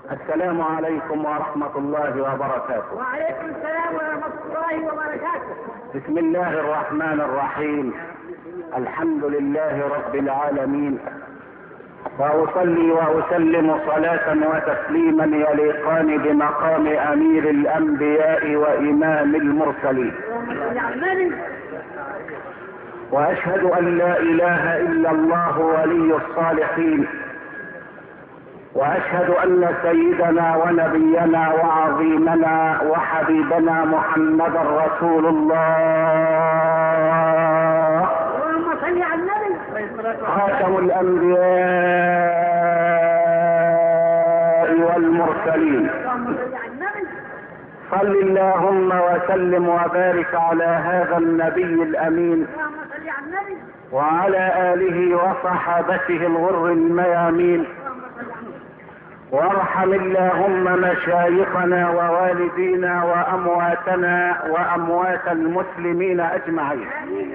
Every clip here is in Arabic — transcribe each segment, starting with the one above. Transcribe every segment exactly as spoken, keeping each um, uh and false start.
السلام عليكم ورحمة الله وبركاته. وعليكم السلام ورحمة الله وبركاته. بسم الله الرحمن الرحيم. الحمد لله رب العالمين، وأصلي وأسلم صلاة وتسليما يليقان بمقام أمير الأنبياء وإمام المرسلين، وأشهد أن لا إله إلا الله ولي الصالحين، وأشهد أن سيدنا ونبينا وعظيمنا وحبيبنا محمدا رسول الله، خاتم الأنبياء والمرسلين. صل اللهم وسلم وبارك على هذا النبي الأمين وعلى آله وصحابته الغر الميامين، وارحم اللهم مشايخنا ووالدينا وأمواتنا وأموات المسلمين أجمعين.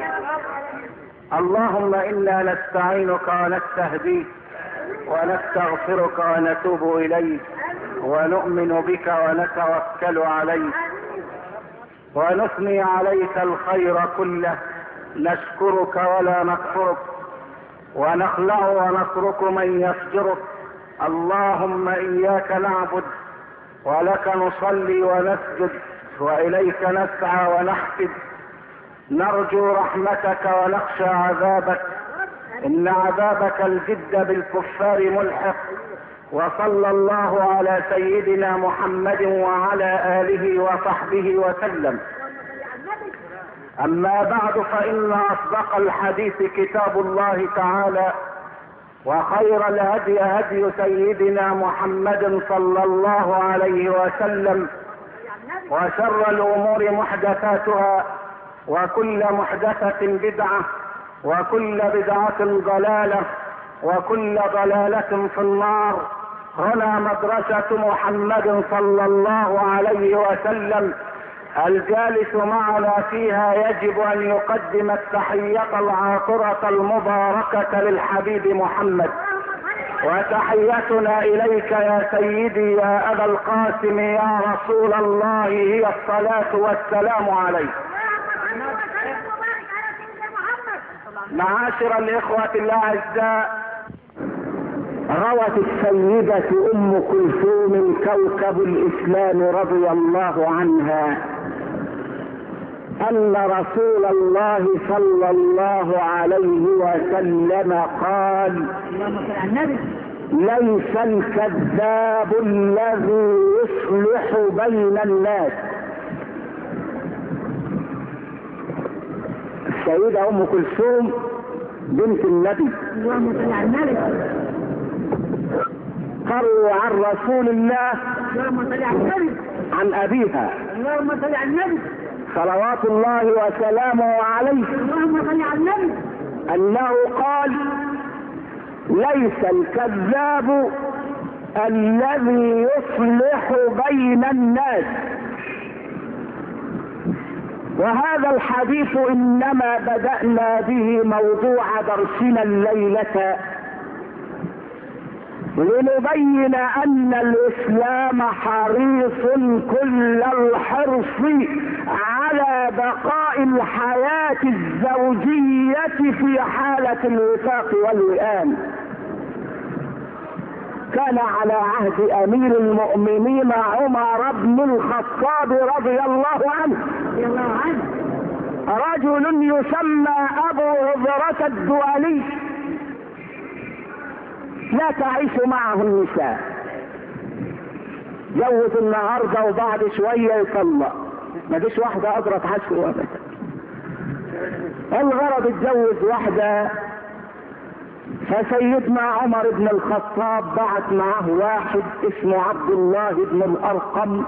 اللهم إنا نستعينك ونستهديك ونستغفرك ونتوب إليك ونؤمن بك ونتوكل عليك ونثني عليك الخير كله، نشكرك ولا نكفرك ونخلع ونترك من يفجرك. اللهم إياك نعبد ولك نصلي ونسجد وإليك نسعى ونحفد، نرجو رحمتك ونخشى عذابك، إن عذابك الجد بالكفار ملحق. وصلى الله على سيدنا محمد وعلى آله وصحبه وسلم. أما بعد، فإن أصدق الحديث كتاب الله تعالى، وخير الهدي هدي سيدنا محمد صلى الله عليه وسلم، وشر الأمور محدثاتها، وكل محدثة بدعة، وكل بدعة ضلالة، وكل ضلالة في النار. هنا مدرسة محمد صلى الله عليه وسلم، الجالس معنا فيها يجب أن يقدم التحية العاطرة المباركة للحبيب محمد، وتحيتنا إليك يا سيدي يا أبا القاسم يا رسول الله هي الصلاة والسلام عليك. معاشر الإخوة الأعزاء، روت السيدة أم كلثوم كوكب الإسلام رضي الله عنها أن رسول الله صلى الله عليه وسلم قال: ليس الكذاب الذي يصلح بين الناس. السيدة أم كلثوم بنت النبي قروا عن رسول الله عن أبيها صلوات الله وسلامه عليه أنه قال: ليس الكذاب الذي يصلح بين الناس. وهذا الحديث إنما بدأنا به موضوع درسنا الليلة لنبين أن الإسلام حريص كل الحرص على بقاء الحياة الزوجية في حالة الوفاق والوئام. كان على عهد أمير المؤمنين عمر بن الخطاب رضي الله عنه رجل يسمى أبو عذرة الدؤلي، لا تعيش معه النساء، جوز النهارده وبعد شويه يطلق، ما فيش واحده اجرت عشر ابدا. الغرض اتجوز واحده، فسيدنا عمر بن الخطاب بعت معه واحد اسمه عبد الله بن الارقم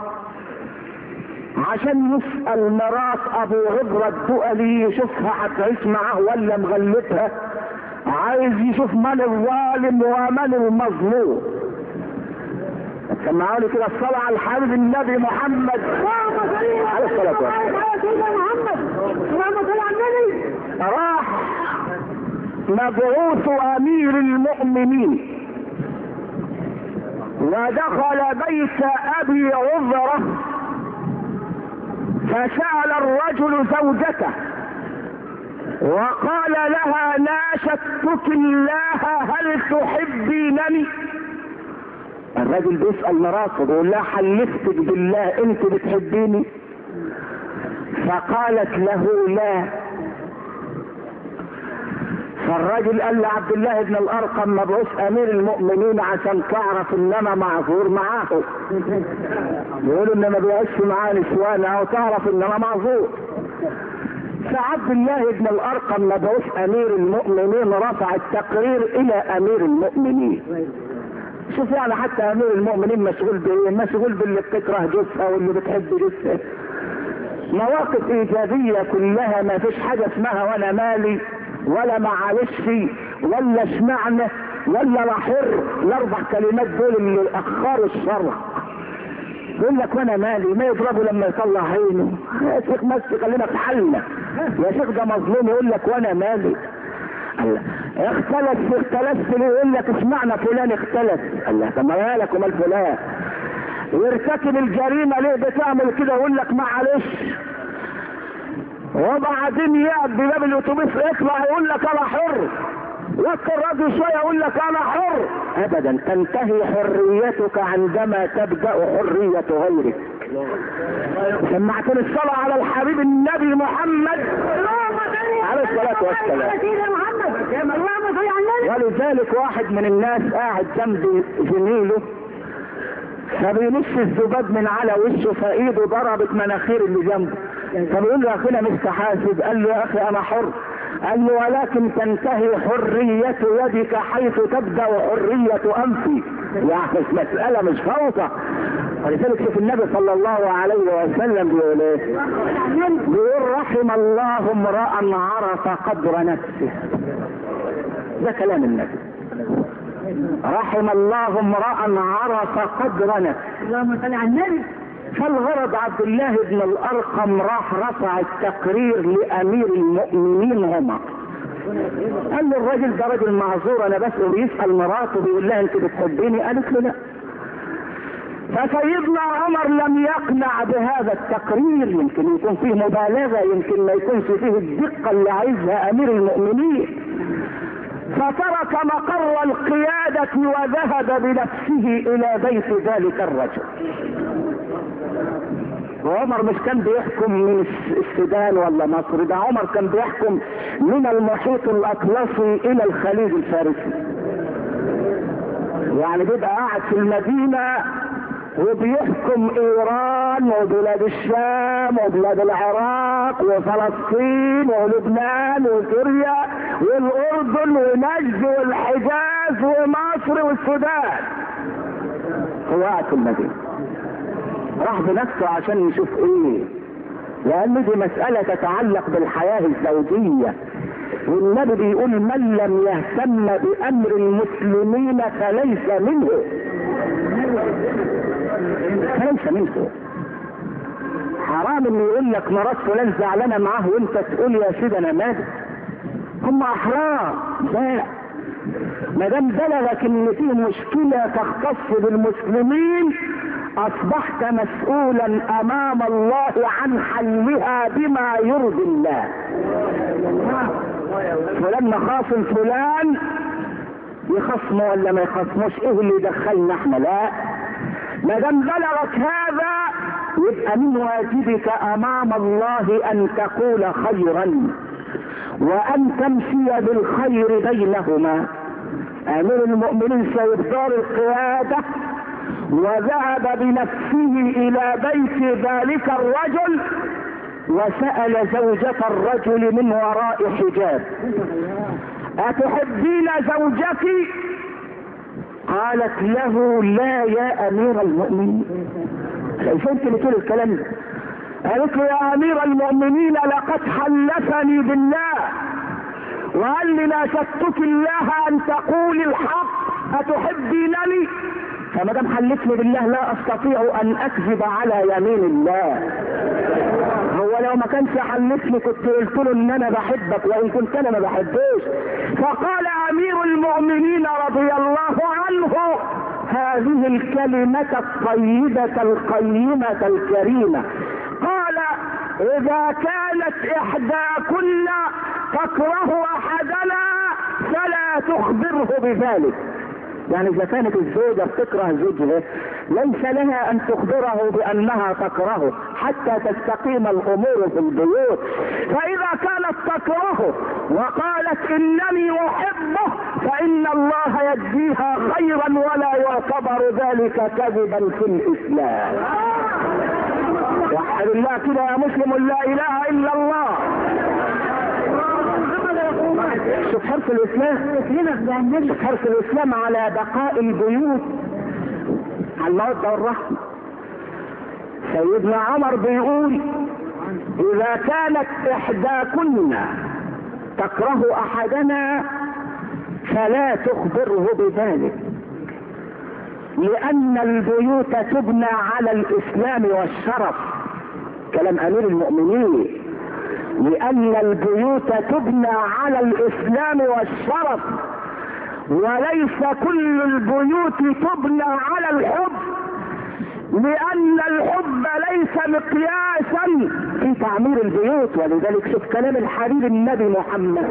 عشان يسأل مرات ابو عذرة الدؤلي يشوفها هتعيش معه ولا مغلبها، عايز يشوف من الظالم ومن المظلوم. سمعوا لي كده الصلاة على الحبيب النبي محمد عليه الصلاة والسلام. راح مبعوث امير المؤمنين ودخل بيت ابي عذرة فسأل الرجل زوجته وقال لها: ناشدتك الله هل تحبينني؟ الرجل بيسأل مراته بيقول لها: حلفتك بالله انت بتحبيني؟ فقالت له: لا. فالرجل قال لعبد الله بن الارقم: مبعوث امير المؤمنين عشان تعرف ان انا معذور معاه. بيقولوا ان ما بيعيش معاه نسوان او تعرف ان انا معذور. فعبد الله بن الارقم مبعوث امير المؤمنين رفع التقرير الى امير المؤمنين. شوف يعني حتى امير المؤمنين مشغول بايه؟ مشغول باللي بتكره جثها واللي بتحب جثها. مواقف ايجابيه كلها، ما فيش حاجه اسمها وانا مالي ولا معلش ولا اشمعنى ولا لحر. الاربع كلمات دول اللي اخروا الشرع. يقول لك وانا مالي، ما يضربه لما يطلع عينه. يا شيخ مسك خلينا في حالنا، يا شيخ ده مظلوم. يقول لك وانا مالي. الله اختلف اختلفت ليه؟ يقول لك اشمعنى فلان اختلف. الله طب ما مالك ومال فلان؟ يرتكب الجريمه ليه بتعمل كده؟ يقول لك معلش. وبعدين يقعد بباب الاتوبيس يطلع يقول لك انا حر، وكر الراجل شويه يقول لك انا حر. ابدا، تنتهي حريتك عندما تبدا حريه غيرك. سمعتني الصلاه على الحبيب النبي محمد عليه الصلاه والسلام. ولذلك واحد من الناس قاعد جنب زميله فبينش الذباب من على وشه، فايده ضربت مناخير اللي جنبه. فبيقول له: يا اخينا مستحاسب. قال له: يا اخي انا حر. قال له: ولكن تنتهي حرية يدك حيث تبدأ حرية انفي. يعني مسألة مش فوضى. ولذلك شوف النبي صلى الله عليه وسلم بيقول ايه؟ بيقول: رحم الله امرأ عرف قدر نفسه. ده كلام النبي. رحم الله امرأ عرف قدر نفسه. اللهم صل على النبي. فالغرض عبد الله بن الارقم راح رفع التقرير لامير المؤمنين عمر. قال له: الراجل ده راجل معذور، انا بس بيسال مراته بيقول لها: انت بتحبيني؟ قالت له: لا. فسيدنا عمر لم يقنع بهذا التقرير، يمكن يكون فيه مبالغه، يمكن ما يكونش فيه الدقه اللي عايزها امير المؤمنين. فترك مقر القيادة وذهب بنفسه الى بيت ذلك الرجل. وعمر مش كان بيحكم من السودان ولا مصر، ده عمر كان بيحكم من المحيط الاطلسي الى الخليج الفارسي. يعني بيبقى قاعد في المدينة وبيحكم ايران وبلاد الشام وبلاد العراق وفلسطين ولبنان وسوريا والاردن ونجد والحجاز ومصر والسودان. هو قاعد في المدينة، راح بنفسه عشان يشوف ايه، لان دي مسألة تتعلق بالحياة الزوجية. والنبي بيقول: من لم يهتم بامر المسلمين فليس منه. فليس منه. حرام انه يقول لك مرات فلان زعلانه معاه وانت تقول يا سيدي انا مالي. هم احرار. لا، ما دام بلغك ان في مشكله تختص بالمسلمين اصبحت مسؤولا امام الله عن حلها بما يرضي الله. فلان مخاصم فلان يخصمه ولا ما يخصموش، ايه اللي يدخلنا احنا؟ لا، ما دام بلغك هذا يبقى من واجبك امام الله ان تقول خيرا وان تمشي بالخير بينهما. امير المؤمنين سيد دار القياده وذهب بنفسه الى بيت ذلك الرجل وسأل زوجة الرجل من وراء حجاب: أتحبين زوجك؟ قالت له: لا يا أمير المؤمنين. كيف انت بتقول الكلام ده؟ قالت له: يا أمير المؤمنين لقد حلفني بالله وقال لي: ناشدتك الله أن تقولي الحق، أتحبينني؟ فما دام حلفني بالله لا استطيع ان اكذب على يمين الله. هو لو ما كانش حلفني كنت قلت له ان انا بحبك وان كنت انا ما بحبوش. فقال امير المؤمنين رضي الله عنه: هذه الكلمة الطيبة القيمة الكريمة. قال اذا كانت احداكن تكره احدنا فلا تخبره بذلك. يعني اذا كانت الزوجة بتكره زوجها ليس لها ان تخبره بانها تكرهه حتى تستقيم الامور في البيوت. فاذا كانت تكرهه وقالت انني احبه فان الله يجزيها خيرا ولا يعتبر ذلك كذبا في الاسلام. وحد الله كده يا مسلم، لا اله الا الله. شوف حرص الاسلام، شوف حرص الاسلام على بقاء البيوت على المودة والرحمة. سيدنا عمر بيقول اذا كانت احداكن تكره احدنا فلا تخبره بذلك، لان البيوت تبنى على الاسلام والشرف. كلام امير المؤمنين، لان البيوت تبنى على الاسلام والشرف، وليس كل البيوت تبنى على الحب، لان الحب ليس مقياسا في تعمير البيوت. ولذلك شوف كلام الحبيب النبي محمد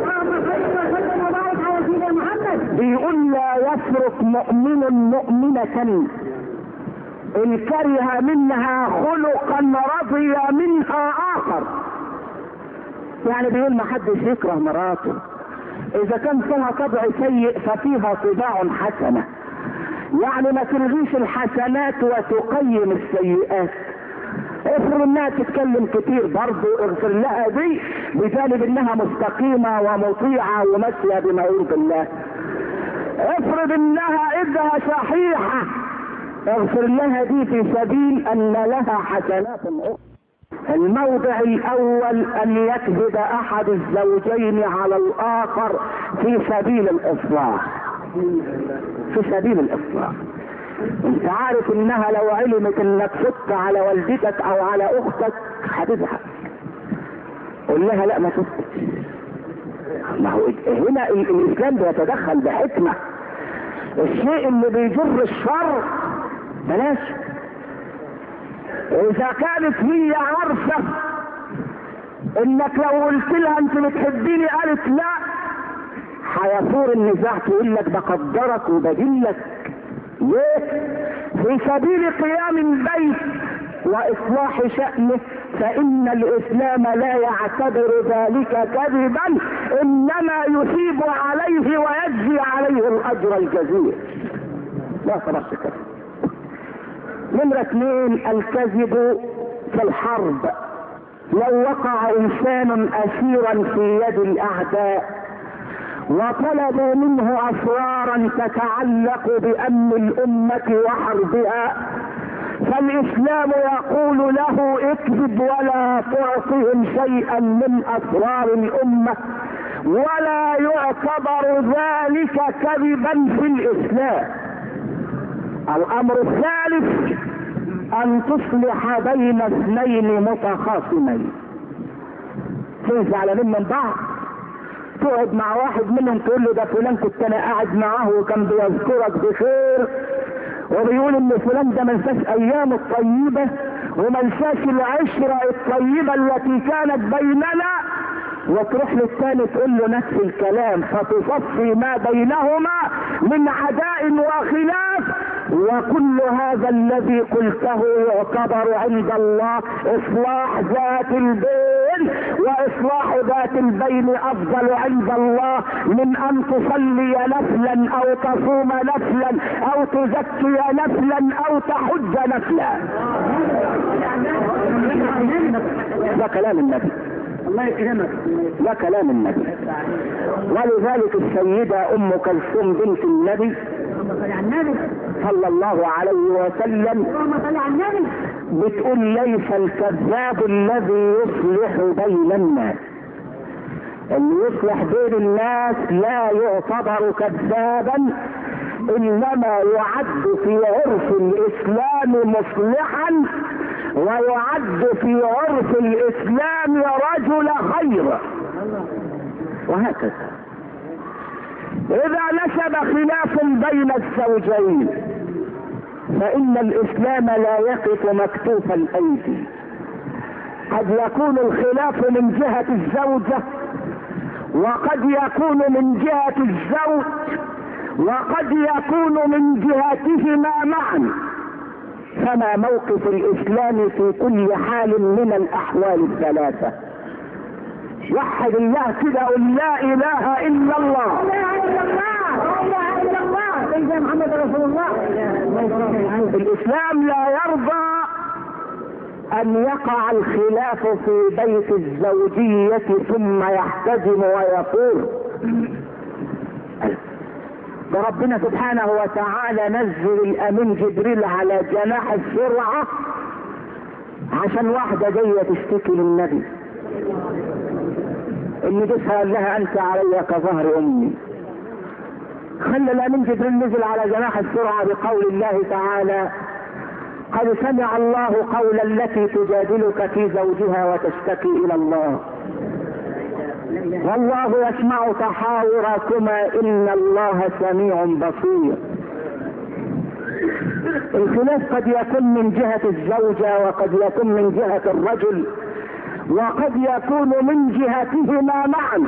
بيقول لا يفرق مؤمن مؤمنة ان كره منها خلقا رضي منها اخر. يعني بيقول ما حدش يكره مراته، اذا كان فيها طبع سيء ففيها طباع حسنة. يعني ما تلغيش الحسنات وتقيم السيئات. افرض انها تتكلم كتير برضه اغفر لها دي بجانب انها مستقيمة ومطيعة وماشية بما يرضي الله. افرض انها ايدها صحيحة اغفر لها دي في سبيل ان لها حسنات اخرى. الموضع الاول ان يكذب احد الزوجين على الاخر في سبيل الاصلاح، في سبيل الاصلاح. انت عارف انها لو علمت انك فت على والدتك او على اختك هتزعل. قول لها لا ما فتش. ما هو هنا الاسلام بيتدخل بحكمة. الشيء اللي بيجر الشر بلاش. اذا كانت هي عارفة انك لو قلت لها انت بتحبيني قالت لا هيثور النزاع، تقول لك بقدرك وبجلك ليه؟ في سبيل قيام البيت واصلاح شأنه، فان الاسلام لا يعتبر ذلك كذبا، انما يثيب عليه ويجزي عليه الاجر الجزيل. لا خلاص كده. نمرة اثنين الكذب في الحرب. لو وقع انسان اسيرا في يد الاعداء وطلبوا منه اسرارا تتعلق بامن الامة وحربها، فالاسلام يقول له اكذب ولا تعطهم شيئا من اسرار الامة، ولا يعتبر ذلك كذبا في الاسلام. الامر الثالث ان تصلح بين اثنين متخاصمين. اثنين زعلانين من بعض تقعد مع واحد منهم تقول له ده فلان كنت انا قاعد معاه وكان بيذكرك بخير وبيقول ان فلان ده منساش ايام الطيبة ومنساش العشرة الطيبة التي كانت بيننا، وتروح للثاني تقول له نفس الكلام فتصفي ما بينهما من عداء وخلاف. وكل هذا الذي قلته يعتبر عند الله اصلاح ذات البين، واصلاح ذات البين افضل عند الله من ان تصلي نفلا او تصوم نفلا او تزكي نفلا او تحج نفلا. ده كلام النبي، الله يكرمك، ده كلام النبي. ولذلك السيدة ام كلثوم بنت النبي صلى الله عليه وسلم بتقول ليس الكذاب الذي يصلح بين الناس، اللي يصلح بين الناس لا يعتبر كذابا، انما يعد في عرف الاسلام مصلحا ويعد في عرف الاسلام رجل خير، وهكذا. اذا نشب خلاف بين الزوجين فإن الإسلام لا يقف مكتوف الأيدي. قد يكون الخلاف من جهة الزوجة، وقد يكون من جهة الزوج، وقد يكون من جهتهما معا. فما موقف الإسلام في كل حال من الأحوال الثلاثة؟ وحد الله كده، قل لا إله إلا الله. لا اله الا الله، لا اله الا الله، سيدنا محمد رسول الله. الإسلام لا يرضى أن يقع الخلاف في بيت الزوجية ثم يحتزم ويقول. ربنا سبحانه وتعالى نزل الأمين جبريل على جناح السرعة عشان واحدة جاية تشتكي للنبي، اللي جسها قال لها أنت علي كظهر أمي. خلى الأمين جبريل نزل على جناح السرعة بقول الله تعالى: قد سمع الله قول التي تجادلك في زوجها وتشتكي إلى الله والله يسمع تحاوركما إن الله سميع بصير. الخلاف قد يكون من جهة الزوجة، وقد يكون من جهة الرجل، وقد يكون من جهتهما معا.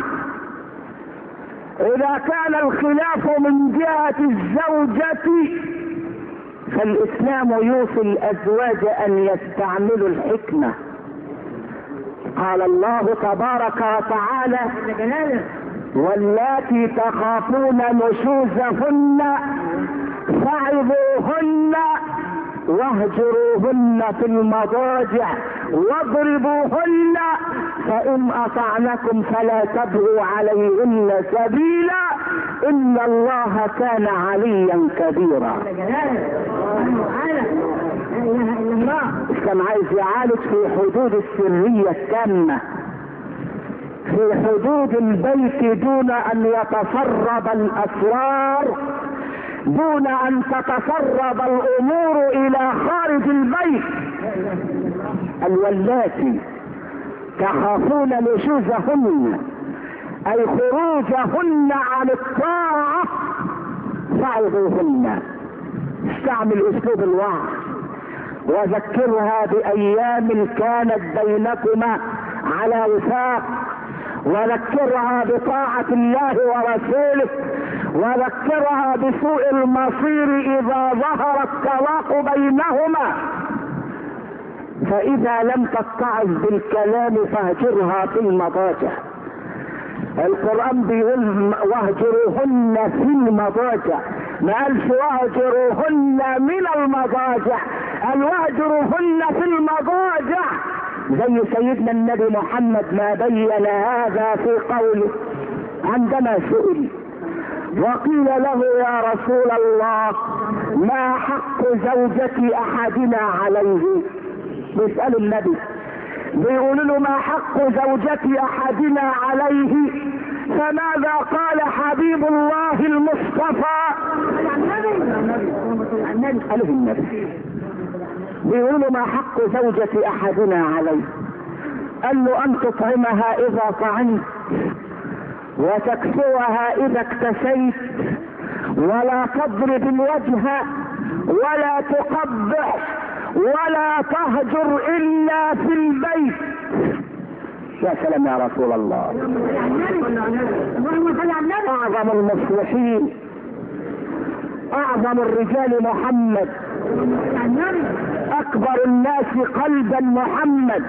إذا كان الخلاف من جهة الزوجة فالإسلام يوصي الأزواج أن يستعملوا الحكمة. قال الله تبارك وتعالى: واللاتي تخافون نشوزهن فعظوهن واهجروهن في المضاجع واضربوهن فإن أطعنكم فلا تبغوا عليهن سبيلا إن الله كان عليا كبيرا. كان عايز يعالج في حدود السرية التامة، في حدود البيت، دون أن يتسرب الأسرار، دون أن تتسرب الأمور إلى خارج البيت. واللاتي تخافون نشوزهن أي خروجهن عن الطاعة فعظوهن. استعمل أسلوب الوعظ وذكرها بأيام كانت بينكما على وفاق، وذكرها بطاعة الله ورسوله، وذكرها بسوء المصير إذا ظهر الطلاق بينهما. فإذا لم تتعظ بالكلام فاهجرها في المضاجع. القرآن بيقول واهجروهن في المضاجع، ما قالش واهجروهن من المضاجع، قال واهجروهن في المضاجع. زي سيدنا النبي محمد ما بين هذا في قوله عندما سئل وقيل له: يا رسول الله ما حق زوجة احدنا عليه؟ بيسأل النبي، بيقول له ما حق زوجة احدنا عليه؟ فماذا قال حبيب الله المصطفى؟ قاله النبي، بيقول له ما حق زوجة احدنا عليه؟ قال له: ان تطعمها اذا طعمت، وتكسوها اذا اكتسيت، ولا تضرب الوجه، ولا تقبح، ولا تهجر الا في البيت. يا سلام يا رسول الله. اعظم المصلحين، اعظم الرجال محمد، اكبر الناس قلبا محمد.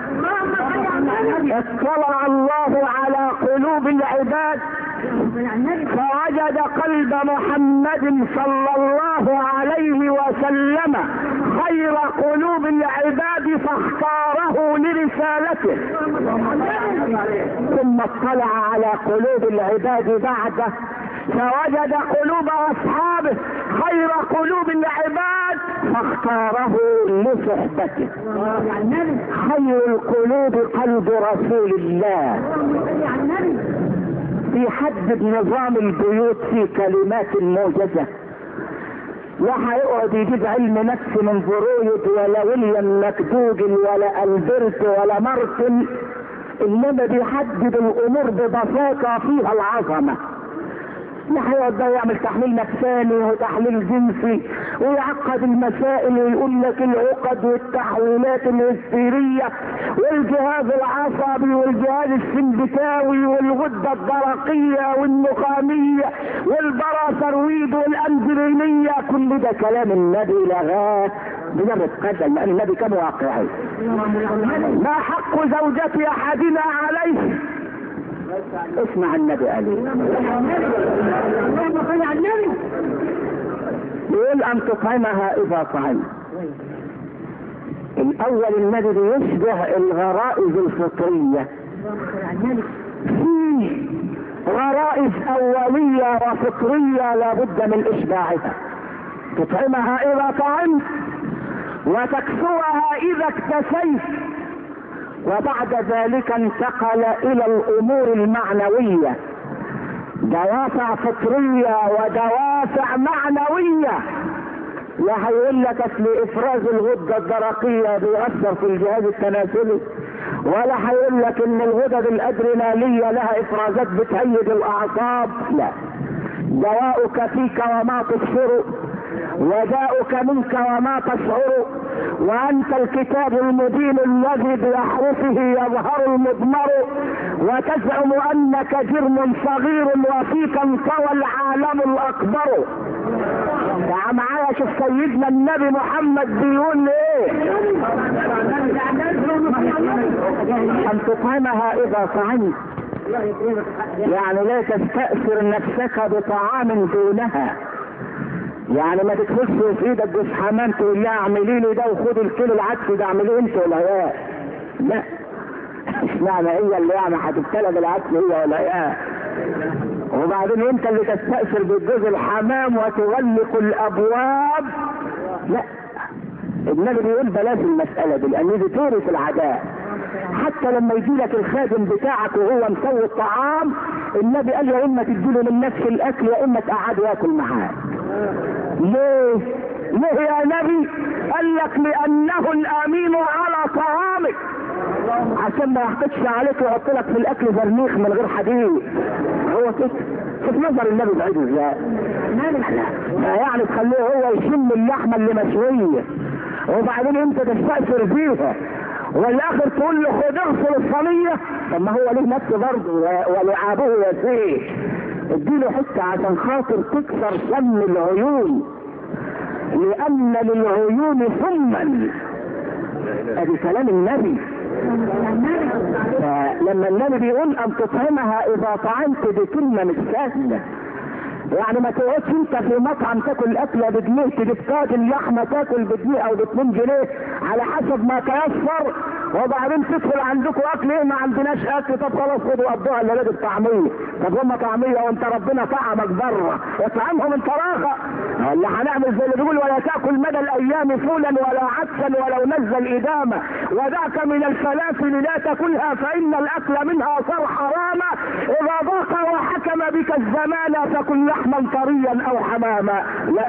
اطلع الله على قلوب العباد فوجد قلب محمد صلى الله عليه وسلم خير قلوب العباد فاختاره لرسالته، ثم اطلع على قلوب العباد بعده فوجد قلوب اصحابه خير قلوب العباد فاختاره لصحبته. خير القلوب قلب رسول الله. في حد نظام البيوت في كلمات موجزة، لا هيقعد يجيب علم نفس من فرويد ولا ويليام مكدوجل ولا البرت ولا مارتن، انما بيحدد الامور ببساطة فيها العظمة. لا هيقعد بقى يعمل تحليل نفساني وتحليل جنسي ويعقد المسائل ويقول لك العقد والتحويلات الهستيرية والجهاز العصبي والجهاز السمبتاوي والغدة الدرقية والنخامية والبراثرويد والأندرينية، كل ده كلام النبي لغاه بجرد قدم، لأن النبي كان واقعي. ما حق زوجة أحدنا عليه؟ اسمع النبي عليه يقول ان تطعمها اذا طعمت. الاول النبي بيشبه الغرائز الفطرية، فيه غرائز اولية وفطرية لابد من اشباعها. تطعمها اذا طعمت وتكسوها اذا اكتسيت، وبعد ذلك انتقل الى الامور المعنوية، دوافع فطرية ودوافع معنوية. لا هيقول لك اصل افراز الغدة الدرقية بيأثر في الجهاز التناسلي، ولا هيقول لك ان الغدد الادرينالية لها افرازات بتهيج الاعصاب. لا، دواؤك فيك وما تبصر، وداؤك منك وما تشعر، وانت الكتاب المبين الذي باحرفه يظهر المضمر، وتزعم انك جرم صغير وفيك انطوى العالم الاكبر. تعال معايا شوف سيدنا النبي محمد بيقول ايه، ان تطعمها اذا طعمت، يعني لا تستأثر نفسك بطعام دونها. يعني ما تدخلش في ايدك جوز حمام تقول لها اعملي لي ده وخد الكيلو العدس ده اعمليه انت ولا هي. لا، اشمعنى هي اللي يعني هتبتلى بالعدس هي ولا هي؟ وبعدين انت اللي تستأثر بالجوز الحمام وتغلق الابواب. لا، النبي بيقول بلاش المسألة دي، لان دي تورث العداء. حتى لما يجي لك الخادم بتاعك وهو مسوي الطعام، النبي قال يا اما تديله من نفس الاكل يا اما تقعده ياكل معاك. ليه؟ ليه يا نبي؟ قال لك لانه الامين على طعامك، عشان ما يحطش عليك ويحط لك في الاكل برميخ من غير حديد. هو كده. شوف نظر النبي بعيد ازاي. يعني تخليه هو يشم اللحمه اللي مشويه وبعدين انت تستأثر فيها، والاخر تقول له خد اغسل الصينيه. طب ما هو له نفس برضه ولعابه يسير، اديله حته عشان خاطر تكسر سم العيون، لان للعيون سما. ادي كلام النبي. فلما النبي بيقول ان تطعمها اذا طعمت دي كلمه مش سهله. يعني ما تقعدش انت في مطعم تاكل اكله بجنيه، تجيب طاجن لحمه تاكل بجنيه او باتنين جنيه على حسب ما تيسر، وبعدين تدخل عندكم اكل ايه؟ ما عندناش اكل. طب خلاص خدوا قضوها اللي لازم طعميه. طب هم طعميه وانت ربنا طعمك بره، اطعمهم انت راغه. اللي هنعمل زي اللي بيقول ولا تاكل مدى الايام فولا ولا عدسا ولو نزل ادامه، وذاك من الفلافل لا تاكلها فان الاكل منها صار حراما، اذا ضاق وحكم بك الزمان فكن لحما طريا او حماما. لا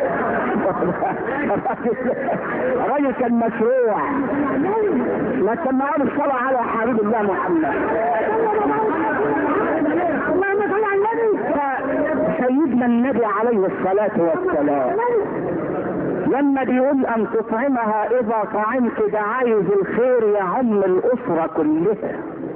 راجل كان مشروع. ما تسمعون الصلاة على حبيب الله محمد. سيدنا النبي عليه الصلاة والسلام لما بيقول ان تطعمها اذا طعمت ده عايز الخير يعم الاسرة كلها.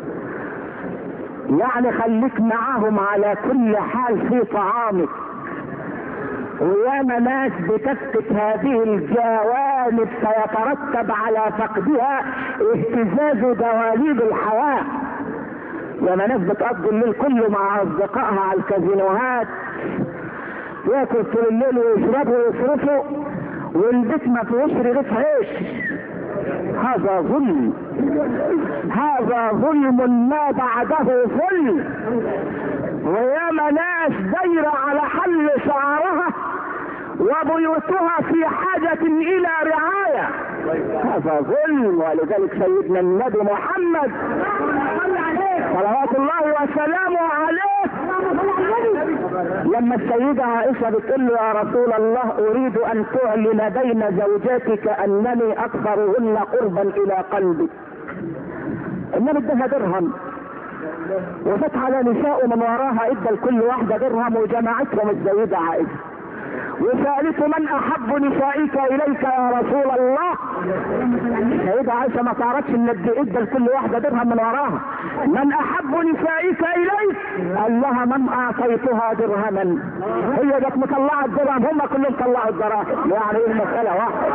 يعني خليك معاهم على كل حال في طعامك. وياما ناس بتفقد هذه الجوانب فيترتب على فقدها اهتزاز دواليب الحياة. ياما ناس بتقضي الليل كله مع اصدقائها على الكازينوهات، ياكل طول الليل ويشربوا ويصرفوا والبيت ما فيهوش رغيف عيش. هذا ظلم، هذا ظلم ما بعده ظلم. وياما ناس دايرة على حل شعرها وبيوتها في حاجة الى رعاية. هذا ظلم. ولذلك سيدنا النبي محمد صلوات الله وسلامه عليه لما السيدة عائشة بتقول له يا رسول الله اريد ان تعلن بين زوجاتك انني اكثرهن قربا الى قلبي، النبي ادها درهم وفات على نساء من وراها ادى لكل واحده درهم وجمعتهم السيده عائشه. وسالته من احب نسائك اليك يا رسول الله؟ السيده عائشه ما تعرفش ان ادى لكل واحده درهم من وراها. من احب نسائك اليك؟ قال لها من اعطيتها درهما. هي جت مطلعه الدرهم، هم كلهم طلعوا الدراهم، يعني ايه المساله واحده.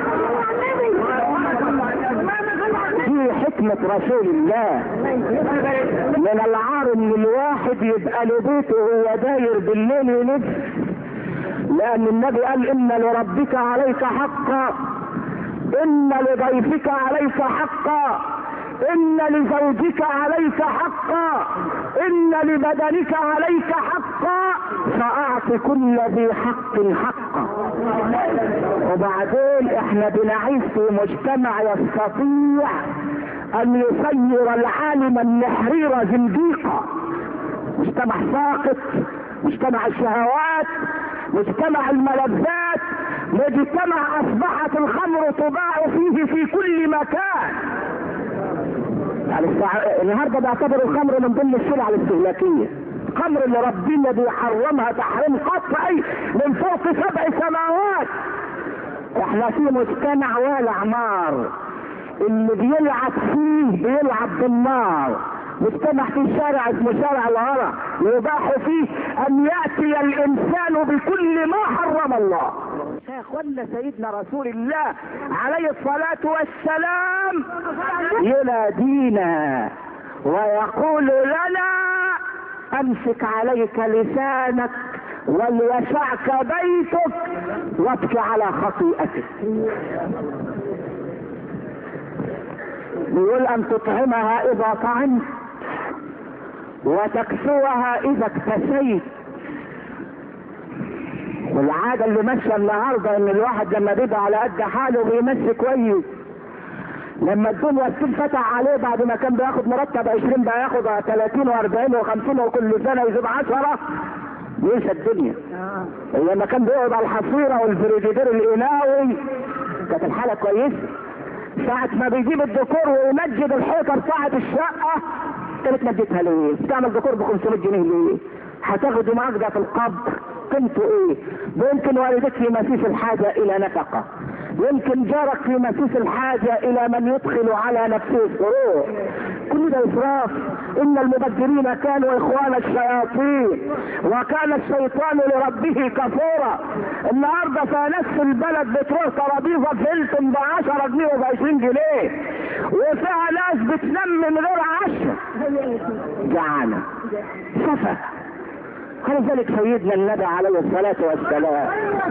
دي حكمة رسول الله. من العار ان الواحد يبقى له بيته وهو داير بالليل يلف، لان النبي قال ان لربك عليك حقا، ان لضيفك عليك حقا، ان لزوجك عليك حقا، ان لبدنك عليك حقا، فاعط كل ذي حق حقا. وبعدين احنا بنعيش في مجتمع يستطيع ان يصير العالم النحرير زنديقا، مجتمع ساقط، مجتمع الشهوات، مجتمع الملذات، مجتمع اصبحت الخمر تباع فيه في كل مكان. يعني النهارده بيعتبر الخمر من ضمن السلع الاستهلاكيه. الخمر اللي ربنا بيحرمها تحريم قطعي من فوق سبع سماوات. احنا في مجتمع والع نار، اللي بيلعب فيه بيلعب بالنار. مجتمع في شارع اسمه شارع الهرى يباح فيه ان ياتي الانسان بكل ما حرم الله. يا اخوانا سيدنا رسول الله عليه الصلاه والسلام ينادينا ويقول لنا امسك عليك لسانك وليسعك بيتك وابكي على خطيئتك. بيقول ان تطعمها اذا طعمت وتكسوها اذا اكتسيت. والعاده اللي ماشيه النهارده ان الواحد لما بيبقى على قد حاله بيمشي كويس، لما الدنيا تنفتح عليه بعد ما كان بياخد مرتب عشرين بقى ياخد ثلاثين واربعين وخمسين وكل سنه يزيد عشرة، بينسى الدنيا. لما كان بيقعد على الحصيره والفريجيدير القناوي كانت الحاله كويسه. ساعة ما بيجيب الديكور ويمجد الحيطة بتاعة الشقة، انت بتمجدها ليه؟ بتعمل ديكور ب خمسمية جنيه ليه؟ هتاخدوا معاك ده في القبر قيمته ايه؟ يمكن والدك في مسيس الحاجة الى نفقة، يمكن جارك في مسيس الحاجة الى من يدخل على نفسه السرور. كل ده اسراف. ان المبذرين كانوا اخوان الشياطين وكان الشيطان لربه كفورا. النهارده في نفس البلد بتروح ترابيزه في هيلتون ب عشرة جنيه وب عشرين جنيه، وفيها ناس بتنام من غير عشاء جعانه سفه. ولذلك سيدنا النبي عليه الصلاه والسلام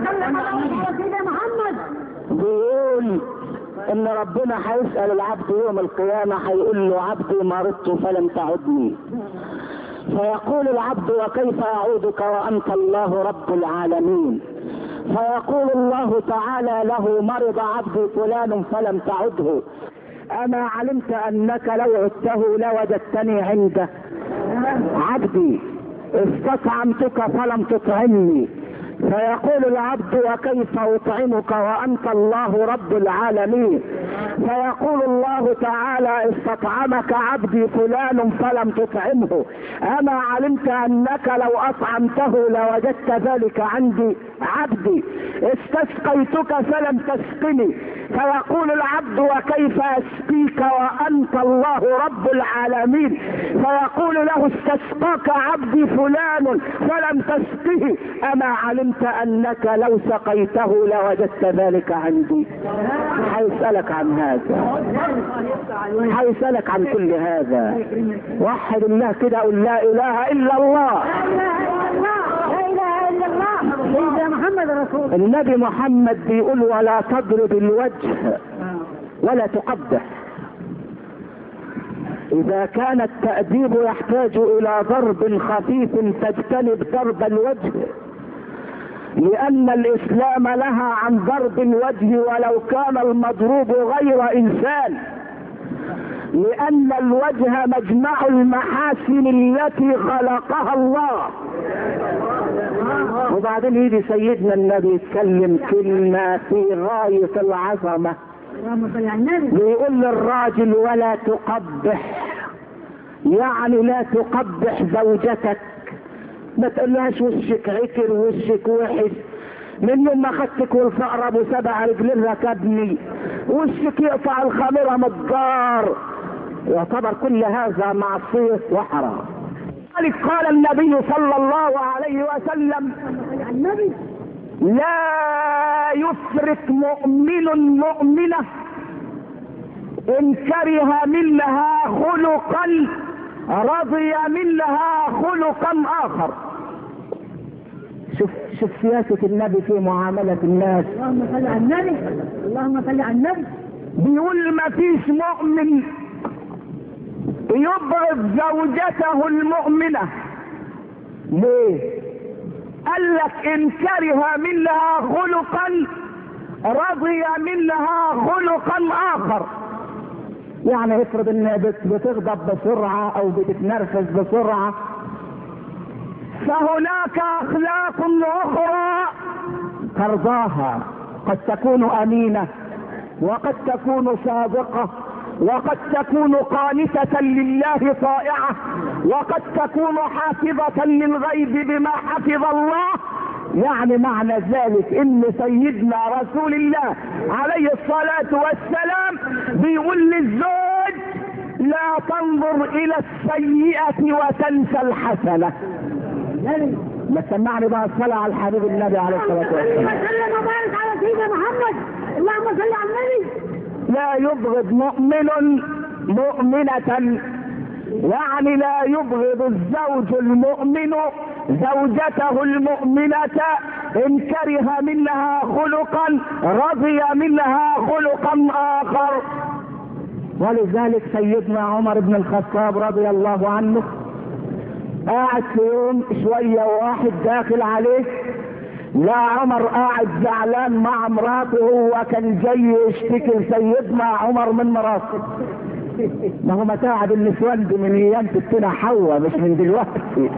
بيقول ان ربنا هيسأل العبد يوم القيامة، هيقول له عبدي مرضت فلم تعدني، فيقول العبد وكيف اعودك وانت الله رب العالمين، فيقول الله تعالى له مرض عبدي فلان فلم تعده، اما علمت انك لو عدته لوجدتني عنده؟ عبدي استطعمتك فلم تطعمني، فيقول العبد وكيف اطعمك وانت الله رب العالمين، فيقول الله تعالى استطعمك عبدي فلان فلم تطعمه، اما علمت انك لو اطعمته لوجدت ذلك عندي؟ عبدي استسقيتك فلم تسقني، فيقول العبد وكيف اسقيك وانت الله رب العالمين، فيقول له استسقاك عبدي فلان فلم تسقه، اما علمت انك لو سقيته لوجدت ذلك عندي؟ هيسألك عن هذا، هيسألك عن كل هذا. وحد الله كده، قل لا اله الا الله. النبي محمد بيقول ولا تضرب الوجه ولا تقبح. اذا كان التأديب يحتاج الى ضرب خفيف تجتنب ضرب الوجه، لان الاسلام نهى عن ضرب الوجه ولو كان المضروب غير انسان، لان الوجه مجمع المحاسن التي خلقها الله. وبعدين يجي سيدنا النبي يتكلم كلمة في غاية العظمة، بيقول للراجل ولا تقبح، يعني لا تقبح زوجتك، ما تقولهاش وشك عكر وشك وحش، من يوم ما خدتك والفقر ابو سبع رجلين ركبني، وشك يقطع الخميره متجار، يعتبر كل هذا معصيه وحرام. لذلك قال النبي صلى الله عليه وسلم: لا يفرق مؤمن مؤمنه ان كره منها خلقا رضي منها خلقا اخر. شوف شوف سياسة النبي في معاملة الناس. اللهم صل على النبي، اللهم صل على النبي. بيقول ما فيش مؤمن يبغض زوجته المؤمنة. ليه؟ قال لك ان كره منها خلقا رضي منها خلقا اخر. يعني افرض ان بتغضب بسرعة او بتتنرفز بسرعة، فهناك اخلاق اخرى ترضاها، قد تكون امينة، وقد تكون صادقة، وقد تكون قانتة لله طائعة، وقد تكون حافظة للغيب بما حفظ الله. يعني معنى ذلك ان سيدنا رسول الله عليه الصلاة والسلام بيقول للزوج: لا تنظر الى السيئة وتنسى الحسنة. ما سمعني بقى الصلاة على الحبيب النبي عليه الصلاة والسلام. اللهم صل وبارك على سيدنا محمد، اللهم صل على النبي. لا يبغض مؤمن مؤمنة، يعني لا يبغض الزوج المؤمن زوجته المؤمنة ان كره منها خلقا رضي منها خلقا اخر. ولذلك سيدنا عمر بن الخطاب رضي الله عنه قاعد في يوم شوية واحد داخل عليه، لا عمر قاعد زعلان مع مراته، هو كان جاي يشتكي سيدنا عمر من مراته. ما هو متاعب النسوان دي من ايام ستنا حواء مش من دلوقتي.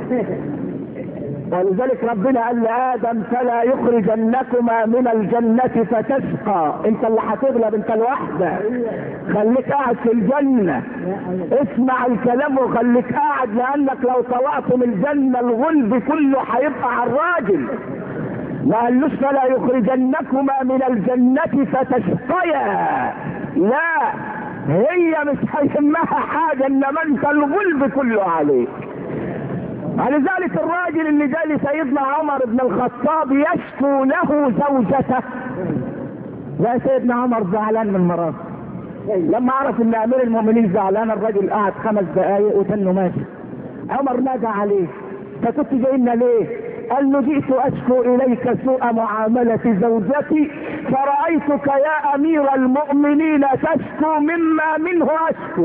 ولذلك ربنا قال لآدم: فلا يخرجنكما من الجنة فتشقى. انت اللي هتغلب، انت الوحدة، خليك قاعد في الجنة، اسمع الكلام وخليك قاعد، لانك لو طلعت من الجنة الغلب كله هيبقى على الراجل. ما قالوش فلا يخرجنكما من الجنة فتشقيا، لا، هي مش هيهمها حاجة، انما انت الغلب كله عليك. ولذلك الراجل اللي جاء لسيدنا عمر بن الخطاب يشكو له زوجته، لا سيدنا عمر زعلان من مراته. لما عرف ان امير المؤمنين زعلان، الراجل قعد خمس دقايق وتنه ماشي. عمر نادى عليه: فكنت جاي لنا ليه؟ قال له: جئت اشكو اليك سوء معاملة زوجتي، فرأيتك يا امير المؤمنين تشكو مما منه اشكو.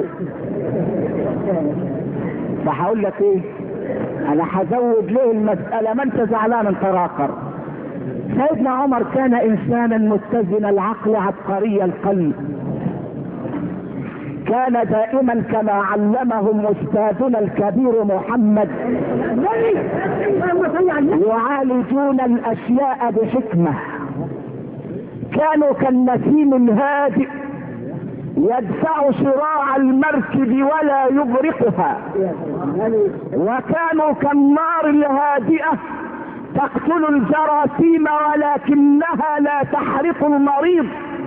فهقول لك ايه؟ انا هزود له المسألة، ما انت زعلان انت راقر. سيدنا عمر كان انسانا متزن العقل عبقري القلب، كان دائما كما علمهم استاذنا الكبير محمد يعالجون الاشياء بحكمة. كانوا كالنسيم الهادئ يدفع شراع المركب ولا يبرقها، وكانوا كالنار الهادئة تقتل الجراثيم ولكنها لا تحرق المريض.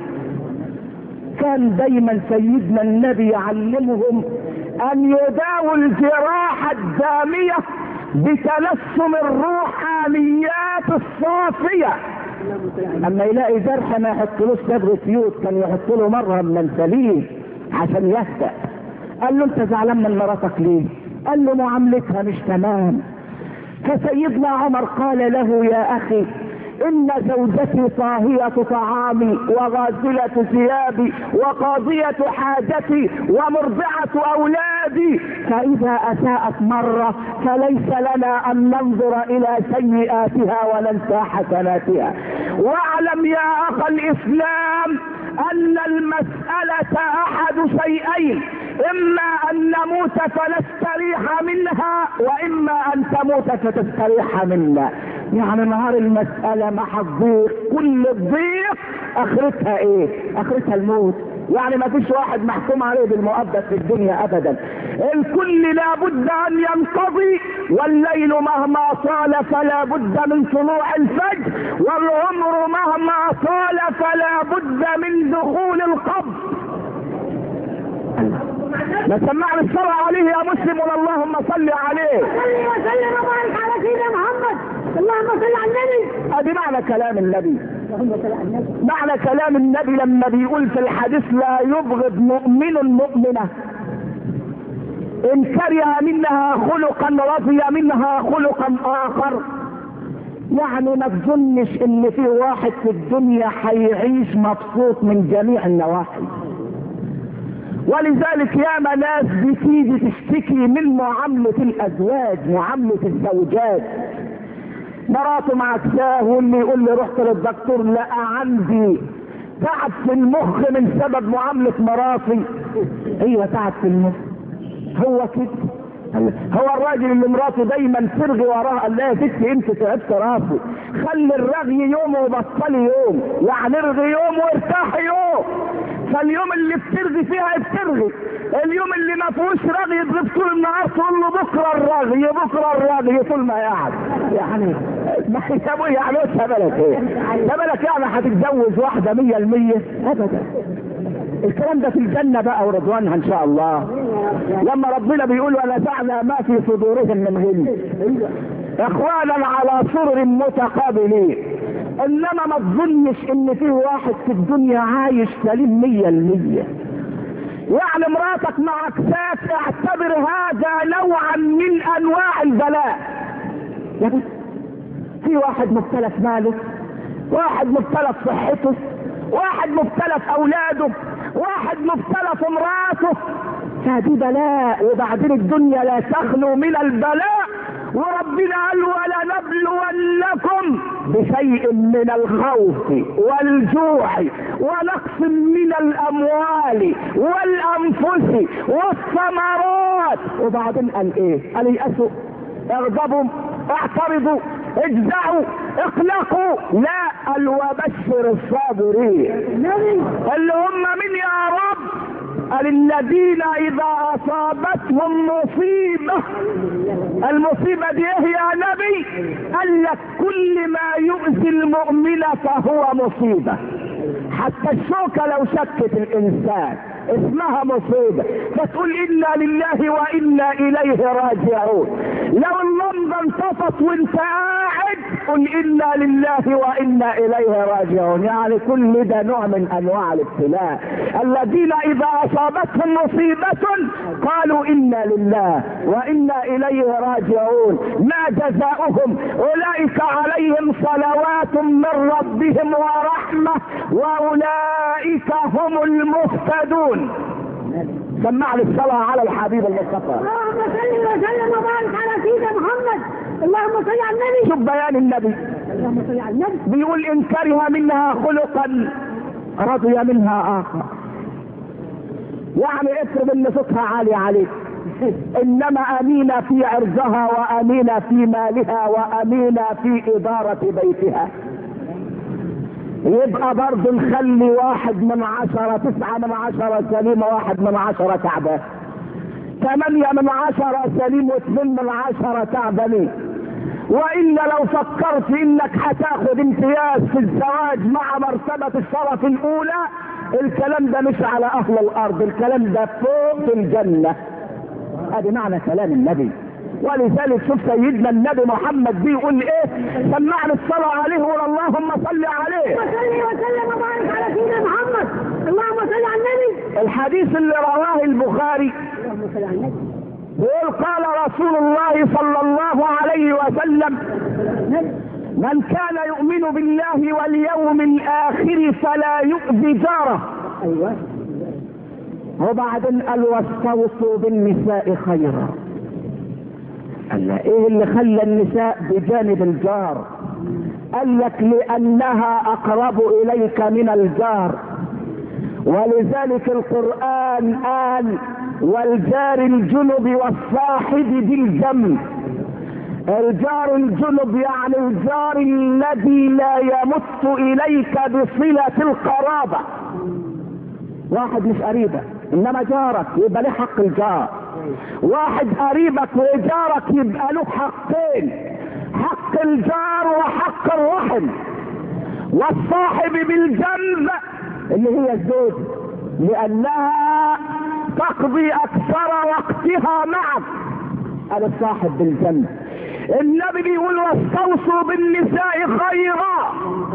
كان دايما سيدنا النبي يعلمهم ان يداووا الجراح الدامية بتلسم الروحانيات الصافية. اما يلاقي جرح ما يحطلوش صبغ سيوط، كان يحط له مرهم من سليم عشان يهدأ. قال له: انت زعلان من مراتك ليه؟ قال له: معاملتها مش تمام. فسيدنا عمر قال له: يا اخي، ان زوجتي طاهية طعامي وغاسلة ثيابي وقاضية حاجتي ومرضعة اولادي، فاذا اساءت مرة فليس لنا ان ننظر الى سيئاتها وننسى حسناتها. واعلم يا اخ الاسلام ان المسألة احد شيئين: اما ان نموت فنستريح منها، واما ان تموت فتستريح منا. يعني نهار المسألة ما هتضيق، كل الضيق اخرتها ايه؟ اخرتها الموت. يعني ما فيش واحد محكوم عليه بالمؤبد في الدنيا ابدا. الكل لابد ان ينقضي، والليل مهما طال فلا بد من طلوع الفجر، والعمر مهما طال فلا بد من دخول القبر. ما سمعنا الصلاة عليه يا مسلم، اللهم صل عليه. صلي وسلم وبارك على سيدنا محمد. اللهم صل على النبي. ادي معنى كلام النبي. اللهم صل على النبي. معنى كلام النبي لما بيقول في الحديث لا يبغض مؤمن مؤمنة ان كره منها خلقا رضي منها خلقا اخر. يعني ما تظنش ان في واحد في الدنيا هيعيش مبسوط من جميع النواحي. ولذلك ياما ناس بتيجي تشتكي من معاملة الازواج، معاملة الزوجات. مراته معكساه واللي يقول لي رحت للدكتور لقى عندي تعب في المخ من سبب معاملة مراتي. ايوه تعب في المخ. هو كده هو الراجل اللي مراته دايما ترغي وراه قال لها يا ستي انت تعبت راسه، خلي الرغي يوم وبطلي يوم، يعني ارغي يوم وارتاحي يوم. فاليوم اللي بترغي فيها بترغي، اليوم اللي ما فيهوش رغي يضرب طول النهار تقول له بكره الرغي بكره الرغي طول ما قاعد. يعني ما يا ابويا يعني بالك ايه؟ بالك يعني هتتجوز واحده مية المية؟ ابدا. الكلام ده في الجنه بقى ورضوانها ان شاء الله. لما ربنا بيقول ونزعنا ما في صدورهم من غل اخوانا على سرر متقابلين. انما ما تظنش ان في واحد في الدنيا عايش سليم مية المية. يعني مراتك معكساك اعتبر هذا نوعا من انواع البلاء. يعني في واحد مبتلى في ماله، واحد مبتلى في صحته، واحد مبتلى في اولاده، واحد مبتلى في مراته. فدي بلاء. وبعدين الدنيا لا تخلو من البلاء، وربنا قال ولنبلونكم بشيء من الخوف والجوع ونقص من الاموال والانفس والثمرات. وبعدين قال ايه؟ قال يأسوا، اغضبوا، اعترضوا، اجزعوا، اقلقوا. لا، قال وبشر الصابرين اللي هم من يا رب؟ قال الذين اذا اصابتهم مصيبة. المصيبة دي ايه يا نبي؟ قال لك كل ما يؤذي المؤمن فهو مصيبة. حتى الشوكة لو شكت الانسان اسمها مصيبة، فتقول انا لله وانا اليه راجعون. لو اللمبة انطفت وانت قاعد قل انا لله وانا اليه راجعون. يعني كل ده نوع من انواع الابتلاء. الذين اذا اصابتهم مصيبة قالوا انا لله وانا اليه راجعون. ما جزاؤهم؟ اولئك عليهم صلوات من ربهم ورحمة واولئك هم المهتدون. سمعني الصلاة على الحبيب المصطفى. اللهم صل وسلم وبارك على سيدنا محمد. اللهم صل على النبي. شوف بيان النبي. اللهم صل على النبي. بيقول ان كره منها خلقا رضي منها اخر. يعني افرض ان صوتها عالي عليك، انما امينة في عرضها وامينة في مالها وامينة في ادارة بيتها. يبقى برضه نخلي واحد من عشرة تسعة من عشرة سليم وواحد من عشرة تعبان، ثمانية من عشرة سليم واثنين من عشرة تعبانين. وإلا لو فكرت انك هتاخد امتياز في الزواج مع مرتبة الشرف الاولى، الكلام ده مش على اهل الارض، الكلام ده فوق في الجنة. ادي معنى كلام النبي. ولذلك شوف سيدنا النبي محمد بيقول ايه؟ سمعنا الصلاة عليه وقال اللهم صل عليه. وصلي وسلم وبارك على سيدنا محمد. اللهم صل على النبي. الحديث اللي رواه البخاري اللهم صل على النبي. يقول قال رسول الله صلى الله عليه وسلم من كان يؤمن بالله واليوم الاخر فلا يؤذي جاره. ايوه. وبعدين قال واستوصوا بالنساء خيرا. قال ايه اللي خلى النساء بجانب الجار؟ قال لك لانها اقرب اليك من الجار. ولذلك القرآن قال والجار الجنب والصاحب بالجنب. الجار الجنب يعني الجار الذي لا يمت اليك بصلة القرابة. واحد مش قريبك انما جارك يبقى له حق الجار، واحد قريبك وجارك يبقى له حقين، حق الجار وحق الرحم. والصاحب بالجنب اللي هي الزوج لانها تقضي اكثر وقتها معك. هذا الصاحب بالجنب. النبي بيقول واستوصوا بالنساء خيرا.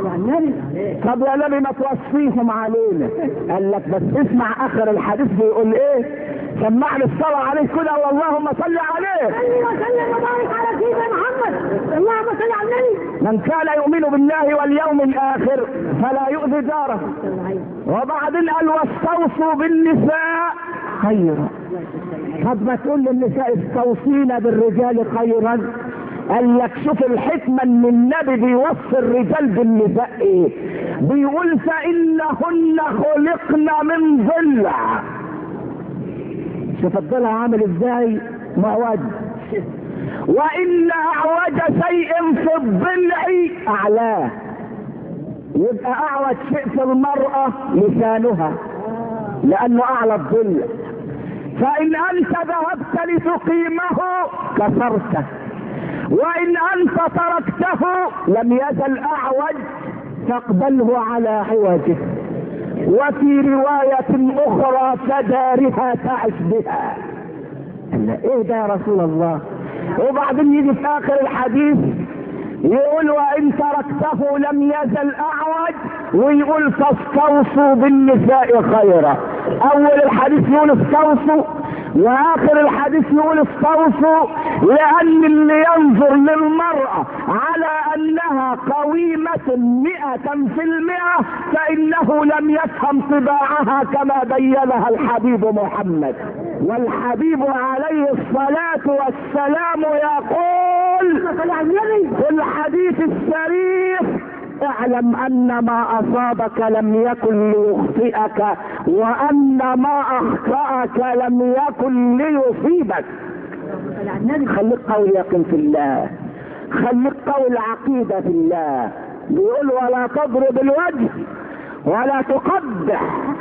طب يا نبي ما توصيهم علينا؟ قال لك بس اسمع اخر الحديث بيقول ايه؟ سمعني الصلاة عليه كده واللهم صل عليه. وسلم وبارك على سيدنا محمد. اللهم صل على النبي. من كان يؤمن بالله واليوم الاخر فلا يؤذي جاره. وبعدين قال واستوصوا بالنساء خيرا. طب ما تقول للنساء استوصينا بالرجال خيرا؟ قال لك شوف الحكمة ان النبي بيوصي الرجال بالنساء ايه؟ بيقول فانهن خلقنا من ضلع. شوف الضلع عامل ازاي؟ معوج. وان اعوج شيء في الضلع اعلاه. يبقى اعوج شيء في المرأة لسانها لانه اعلى الضلع. فان انت ذهبت لتقيمه كسرته، وان انت تركته لم يزل اعوج فاقبله على عوجه. وفي رواية اخرى فدارها تعش بها. قال ايه ده يا رسول الله؟ وبعدين يجي في اخر الحديث يقول وان تركته لم يزل اعوج، ويقول فاستوصوا بالنساء خيرا. اول الحديث يقول استوصوا، واخر الحديث يقول استوصوا، لان اللي ينظر للمرأة على انها قويمة مئة في المئة فانه لم يفهم طباعها كما بينها الحبيب محمد. والحبيب عليه الصلاة والسلام يقول في الحديث الشريف اعلم ان ما اصابك لم يكن ليخطئك، وان ما اخطأك لم يكن ليصيبك. خليك قوي يقين في الله، خليك قوي العقيدة في الله. بيقول ولا تضرب الوجه ولا تقبح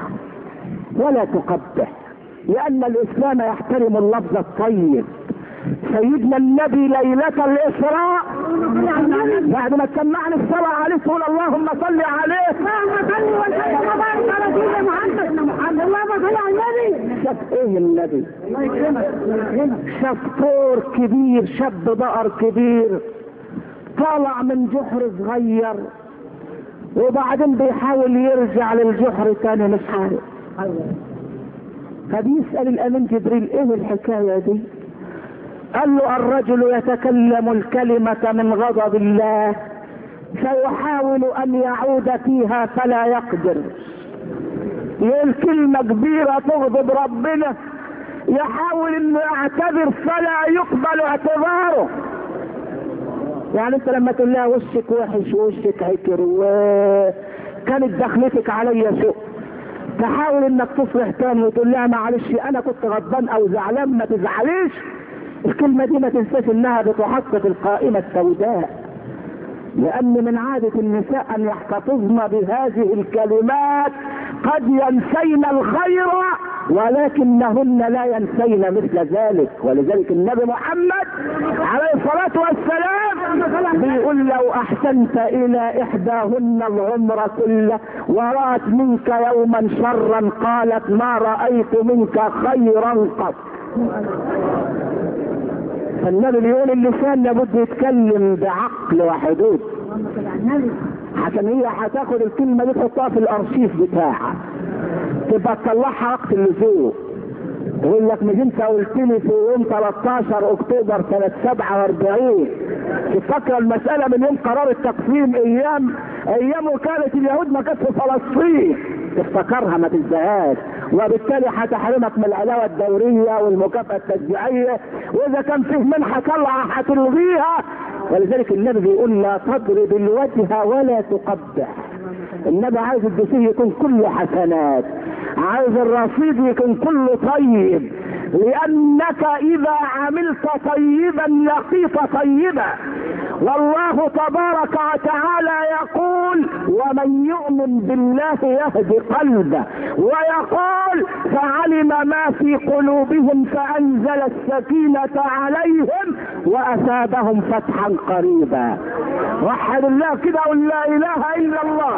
ولا تقبح، لان الاسلام يحترم اللفظ الطيب. سيدنا النبي ليلة الاسراء بعد ما تسمعني الصلاة عليه تقول اللهم صل عليه. اللهم صل وسلم وبارك على سيدنا محمد. اللهم صل على النبي. شاف ايه النبي؟ شاف طور كبير، شاب بقر كبير طالع من جحر صغير، وبعدين بيحاول يرجع للجحر تاني مش عارف. فبيسأل الامين جبريل ايه الحكاية دي؟ قال له الرجل يتكلم الكلمة من غضب الله فيحاول ان يعود فيها فلا يقدر. يقول كلمة كبيرة تغضب ربنا، يحاول انه يعتذر فلا يقبل اعتذاره. يعني انت لما تقول لها وشك وحش ووشك عكر وكانت دخلتك عليا سوء، تحاول انك تصلح تاني وتقول لها معلش انا كنت غضبان او زعلان ما تزعليش. الكلمة دي ما تنساش انها بتحط في القائمة السوداء، لان من عادة النساء ان يحتفظن بهذه الكلمات. قد ينسين الخير ولكنهن لا ينسين مثل ذلك. ولذلك النبي محمد عليه الصلاة والسلام بيقول لو احسنت الى احداهن العمر كله ورأت منك يوما شرا قالت ما رأيت منك خيرا قط. فالنبي بيقول اللسان لابد يتكلم بعقل وحدود، عشان هي هتاخد الكلمة دي تحطها في الارشيف بتاعها تبقى تطلعها وقت اللزوم. يقول لك مش انت قلت لي في يوم ثلاثة عشر اكتوبر سنة سبعة واربعين تفكر المسألة من يوم قرار التقسيم ايام ايام وكالة اليهود ما كانت في فلسطين، تفتكرها ما تنساهاش، وبالتالي هتحرمك من العلاوة الدورية والمكافأة التشجيعية، واذا كان فيه منحة طلعة هتلغيها. ولذلك النبي بيقول لا تضرب الوجه ولا تقبح. النبي عايز الدسيه يكون كله حسنات، عايز الرصيد يكون كله طيب، لانك اذا عملت طيبا لقيت طيبا، والله تبارك وتعالى يقول ومن يؤمن بالله يهدي قلبه، ويقول فعلم ما في قلوبهم فأنزل السكينة عليهم وأثابهم فتحا قريبا. وحد الله كده قل لا إله إلا الله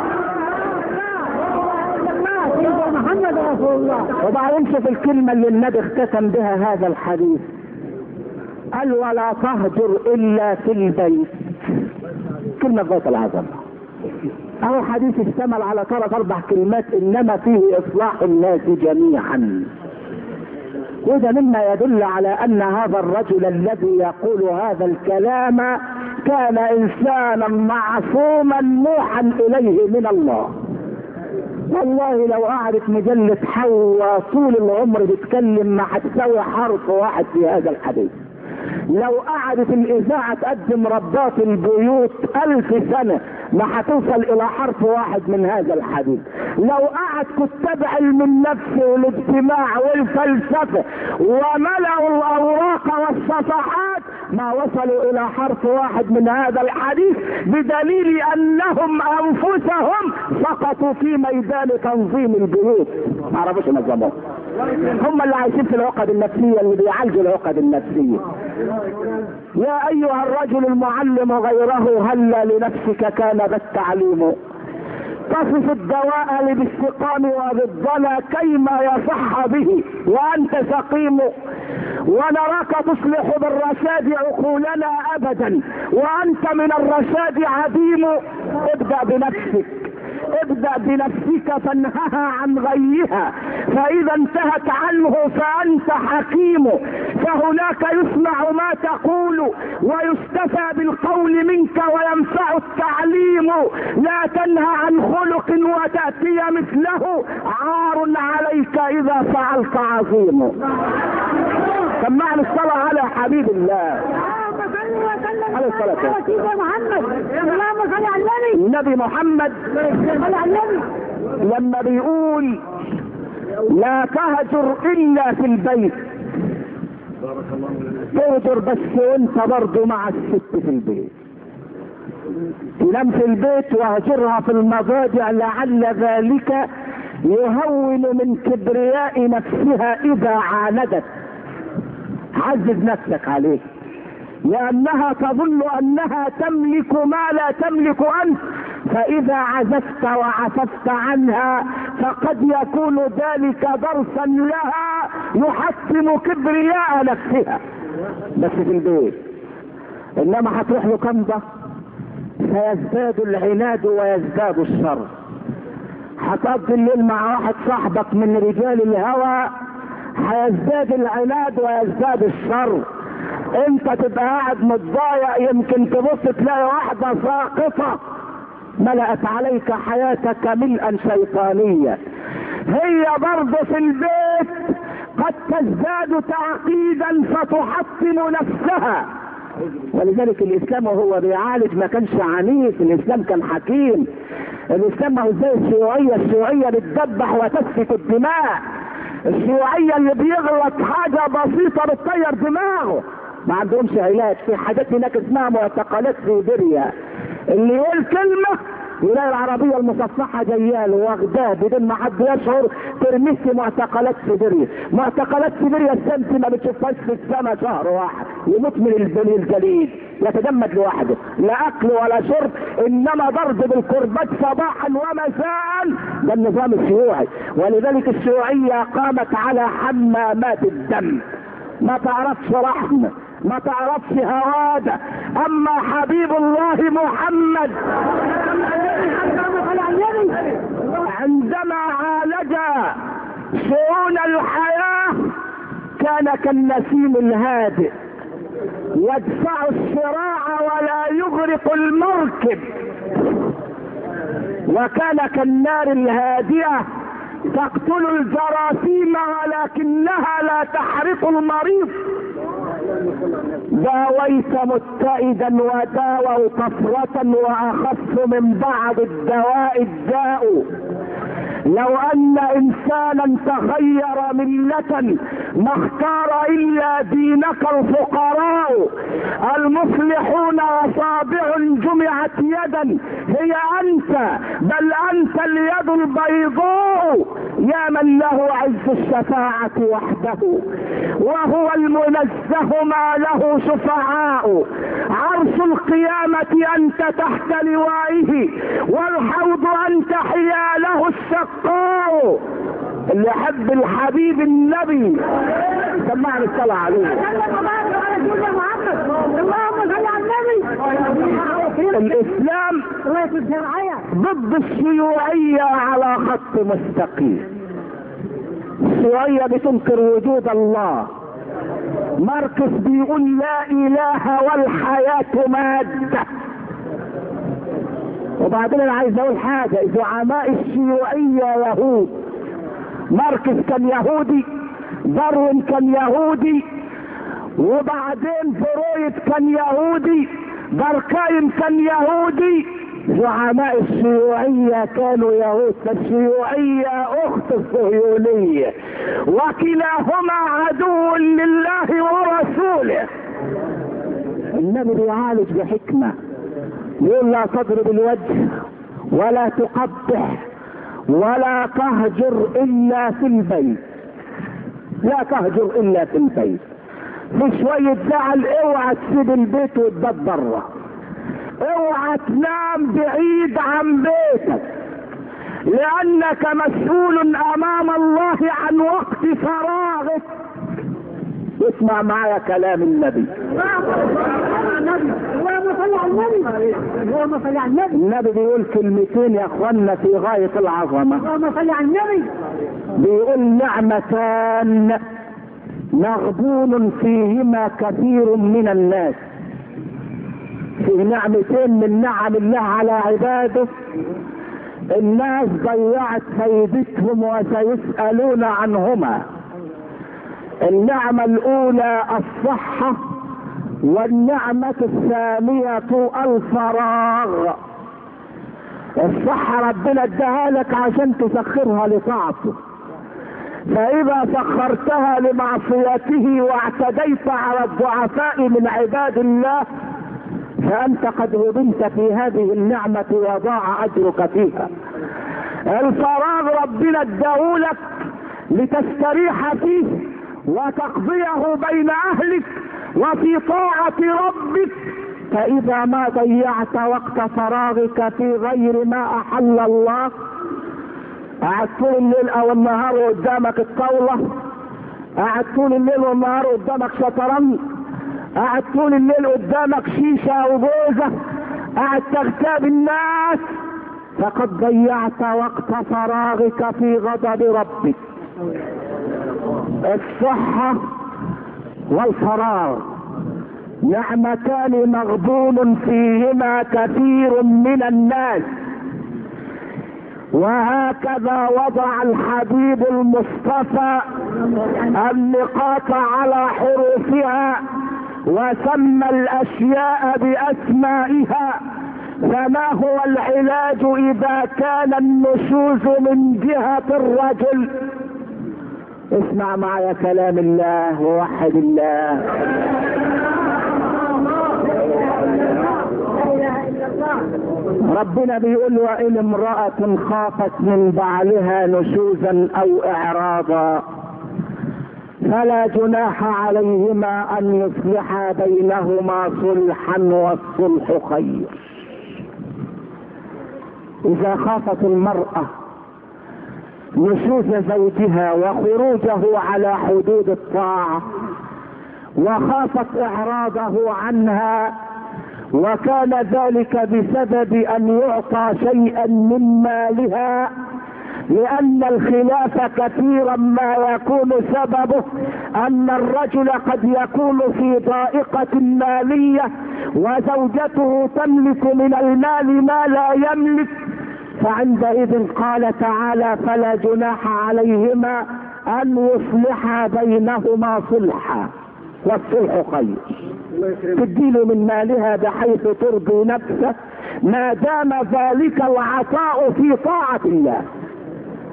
محمد رسول الله. وبعدين شوف الكلمة اللي النبي اختتم بها هذا الحديث، قال ولا تهجر إلا في البيت. كلمة غاية العظمة. أهو حديث اشتمل على ثلاث أربع كلمات إنما فيه إصلاح الناس جميعا، وده مما يدل على أن هذا الرجل الذي يقول هذا الكلام كان إنسانا معصوما موحى إليه من الله. والله لو قعدت مجلة حواء طول العمر بتكلم ما هتساوي حرف واحد في هذا الحديث. لو قعدت الإذاعة تقدم رباط البيوت ألف سنة ما هتوصل إلى حرف واحد من هذا الحديث. لو قعد كتاب علم النفس والاجتماع والفلسفة وملأوا الأوراق والصفحات ما وصلوا إلى حرف واحد من هذا الحديث، بدليل أنهم أنفسهم سقطوا في ميدان تنظيم البيوت، ما عرفوش ينظموها. هم اللي عايشين في العقد النفسية، اللي بيعالجوا العقد النفسية. يا أيها الرجل المعلم غيره هلا لنفسك كان بالتعليم، تصف الدواء لبالسقام وبالضلى كيما يصح به وأنت سقيم، ونراك تصلح بالرشاد عقولنا أبدا وأنت من الرشاد عديم. ابدأ بنفسك، ابدأ بنفسك فانهها عن غيها، فإذا انتهت عنه فأنت حكيم، فهناك يسمع ما تقول ويستفى بالقول منك وينفع التعليم. لا تنهى عن خلق وتأتي مثله، عار عليك إذا فعلت عظيم. سمعنا الصلاة على حبيب الله عليه الصلاة والسلام. النبي محمد لما بيقول لا تهجر إلا في البيت، تهجر بس وانت برضو مع الست في البيت، تنام في البيت واهجرها في المضاجع لعل ذلك يهون من كبرياء نفسها إذا عاندت. عزز نفسك عليه، لأنها تظن أنها تملك ما لا تملك أنت، فإذا عززت وعففت عنها فقد يكون ذلك درسا لها يحطم كبرياء نفسها بس في البيت. إنما هتروح له كنبة فيزداد العناد ويزداد الشر. هتقضي الليل مع واحد صاحبك من رجال الهوى هيزداد العناد ويزداد الشر. انت تبقى قاعد متضايق يمكن تبص تلاقي واحدة ساقطة ملأت عليك حياتك ملءا شيطانيا. هي برضه في البيت قد تزداد تعقيدا فتحطم نفسها. ولذلك الاسلام وهو بيعالج ما كانش عنيف، الاسلام كان حكيم. الاسلام ما هو زي الشيوعية، الشيوعية بتدبح وتسفك الدماء. الشيوعية اللي بيغلط حاجة بسيطة بتطير دماغه، ما عندهمش علاج. في حاجات هناك اسمها معتقلات سيبيريا، اللي يقول كلمة يلاقي العربية المصفحة جياله واخداه بدون ما حد يشعر ترميه في معتقلات سيبيريا. معتقلات سيبيريا الشمس ما بتشوفهاش في السنة شهر واحد، يموت من الجليد يتجمد لوحده، لا اكل ولا شرب، انما ضرب بالكربات صباحا ومساء. ده النظام الشيوعي. ولذلك الشيوعية قامت على حمامات الدم، ما تعرفش رحمة، ما تعرفش هوادة. اما حبيب الله محمد عندما عالج شؤون الحياة كان كالنسيم الهادئ يدفع الصراع ولا يغرق المركب، وكان كالنار الهادئة تقتل الجراثيم ولكنها لا تحرق المريض. داويت متئدا وداووا طفرة واخف من بعض الدواء الداء. لو ان انسانا تغير ملة ما اختار الا دينك الفقراء المصلحون اصابع جمعت يدا هي انت، بل انت اليد البيضاء يا من له عز الشفاعة وحده، وهو المنزه ما له شفعاء، عرش القيامة انت تحت لوائه، والحوض انت حياله الشقاء. اللي يحب الحبيب النبي سمعني الصلاة عليه. الاسلام ضد الشيوعية على خط مستقيم. الشيوعية بتنكر وجود الله، ماركس بيقول لا اله والحياة مادة. وبعدين انا عايز اقول حاجة، زعماء الشيوعية يهود، ماركس كان يهودي، داروين كان يهودي، وبعدين فرويد كان يهودي، داركايم كان يهودي، زعماء الشيوعية كانوا يهود. فالشيوعية اخت الصهيونية وكلاهما عدو لله ورسوله. النبي بيعالج بحكمة، يقول لا تضرب الوجه ولا تقبح ولا تهجر الا في البيت، لا تهجر الا في البيت. في شوية زعل اوعى تسيب البيت وتبات بره، اوعى تنام بعيد عن بيتك، لانك مسؤول امام الله عن وقت فراغك. اسمع معايا كلام النبي. النبي بيقول كلمتين يا اخوانا في غاية العظمة. بيقول نعمتان مغبون فيهما كثير من الناس. في نعمتين من نعم الله على عباده الناس ضيعت فايدتهم وسيسألون عنهما. النعمة الاولى الصحة، والنعمة الثانية الفراغ. الصحة ربنا اداها لك عشان تسخرها لطاعته، فاذا سخرتها لمعصيته واعتديت على الضعفاء من عباد الله فانت قد هدمت في هذه النعمة وضاع اجرك فيها. الفراغ ربنا اداهولك لتستريح فيه وتقضيه بين اهلك وفي طاعة ربك، فاذا ما ضيعت وقت فراغك في غير ما احل الله، قاعد طول الليل او النهار قدامك الطاولة، قاعد طول الليل والنهار قدامك شطرنج، قاعد طول الليل قدامك شيشة وبوزة، قاعد تغتاب الناس، فقد ضيعت وقت فراغك في غضب ربك. الصحة والفراغ نعمتان مغبون فيهما كثير من الناس، وهكذا وضع الحبيب المصطفى النقاط على حروفها وسمى الاشياء باسمائها. فما هو العلاج اذا كان النشوز من جهة الرجل؟ اسمع معي كلام الله ووحد الله. ربنا بيقول وإن امرأة خافت من بعلها نشوزا او اعراضا فلا جناح عليهما ان يصلحا بينهما صلحا والصلح خير. اذا خافت المرأة نشوز زوجها وخروجه على حدود الطاعة وخافت اعراضه عنها وكان ذلك بسبب ان يعطى شيئا من مالها، لان الخلاف كثيرا ما يكون سببه ان الرجل قد يكون في ضائقة مالية وزوجته تملك من المال ما لا يملك، فعندئذ قال تعالى فلا جناح عليهما ان يصلحا بينهما صلحا والصلح خير. تديله من مالها بحيث ترضي نفسه ما دام ذلك العطاء في طاعة الله.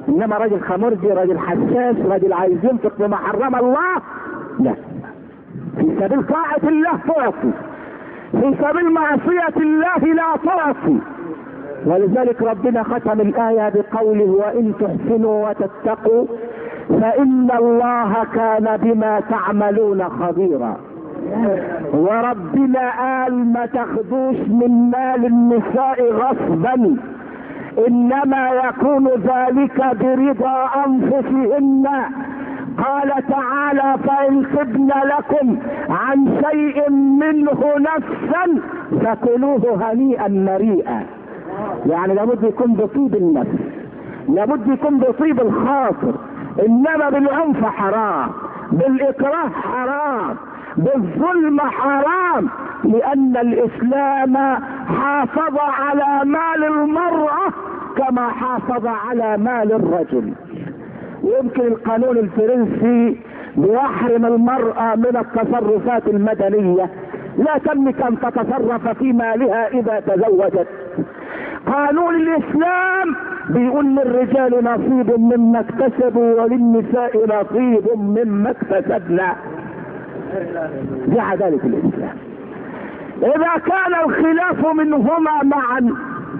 انما راجل خمرجي، راجل حساس، راجل عايز ينفق بما حرم الله، لا. في سبيل طاعة الله تعطي، في سبيل معصية الله لا تعطي. ولذلك ربنا ختم الآية بقوله وإن تحسنوا وتتقوا فإن الله كان بما تعملون خبيرا. وربنا قال ما تاخدوش من مال النساء غصبا، انما يكون ذلك برضا انفسهن. قال تعالى فإن تبن لكم عن شيء منه نفسا فكلوه هنيئا مريئا. يعني لابد يكون بطيب النفس، لابد يكون بطيب الخاطر، انما بالعنف حرام، بالاكراه حرام، بالظلم حرام، لان الاسلام حافظ على مال المرأة كما حافظ على مال الرجل. يمكن القانون الفرنسي بيحرم المرأة من التصرفات المدنية، لا تملك ان تتصرف في مالها اذا تزوجت. قانون الاسلام بيقول للرجال نصيب مما اكتسبوا وللنساء نصيب مما اكتسبنا. دي عدالة الاسلام. اذا كان الخلاف منهما معا،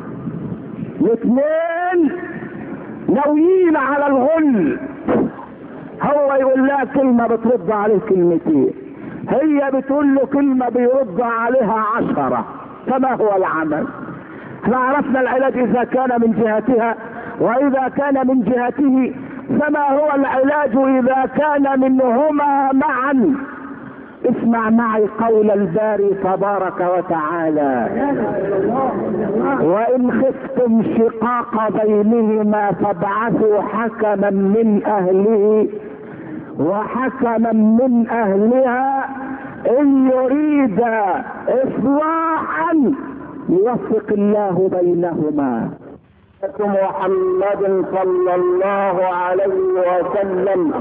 الاثنين ناويين على الغل، هو يقول لها كلمة بترد عليه كلمتين، هي بتقول له كلمة بيرد عليها عشرة، فما هو العمل؟ احنا عرفنا العلاج اذا كان من جهتها، واذا كان من جهته فما هو العلاج اذا كان منهما معا؟ اسمع معي قول الباري تبارك وتعالى وإن خفتم شقاق بينهما فابعثوا حكما من أهله وحكما من أهلها إن يريد إصلاحا يوفق الله بينهما. محمد صلى الله عليه وسلم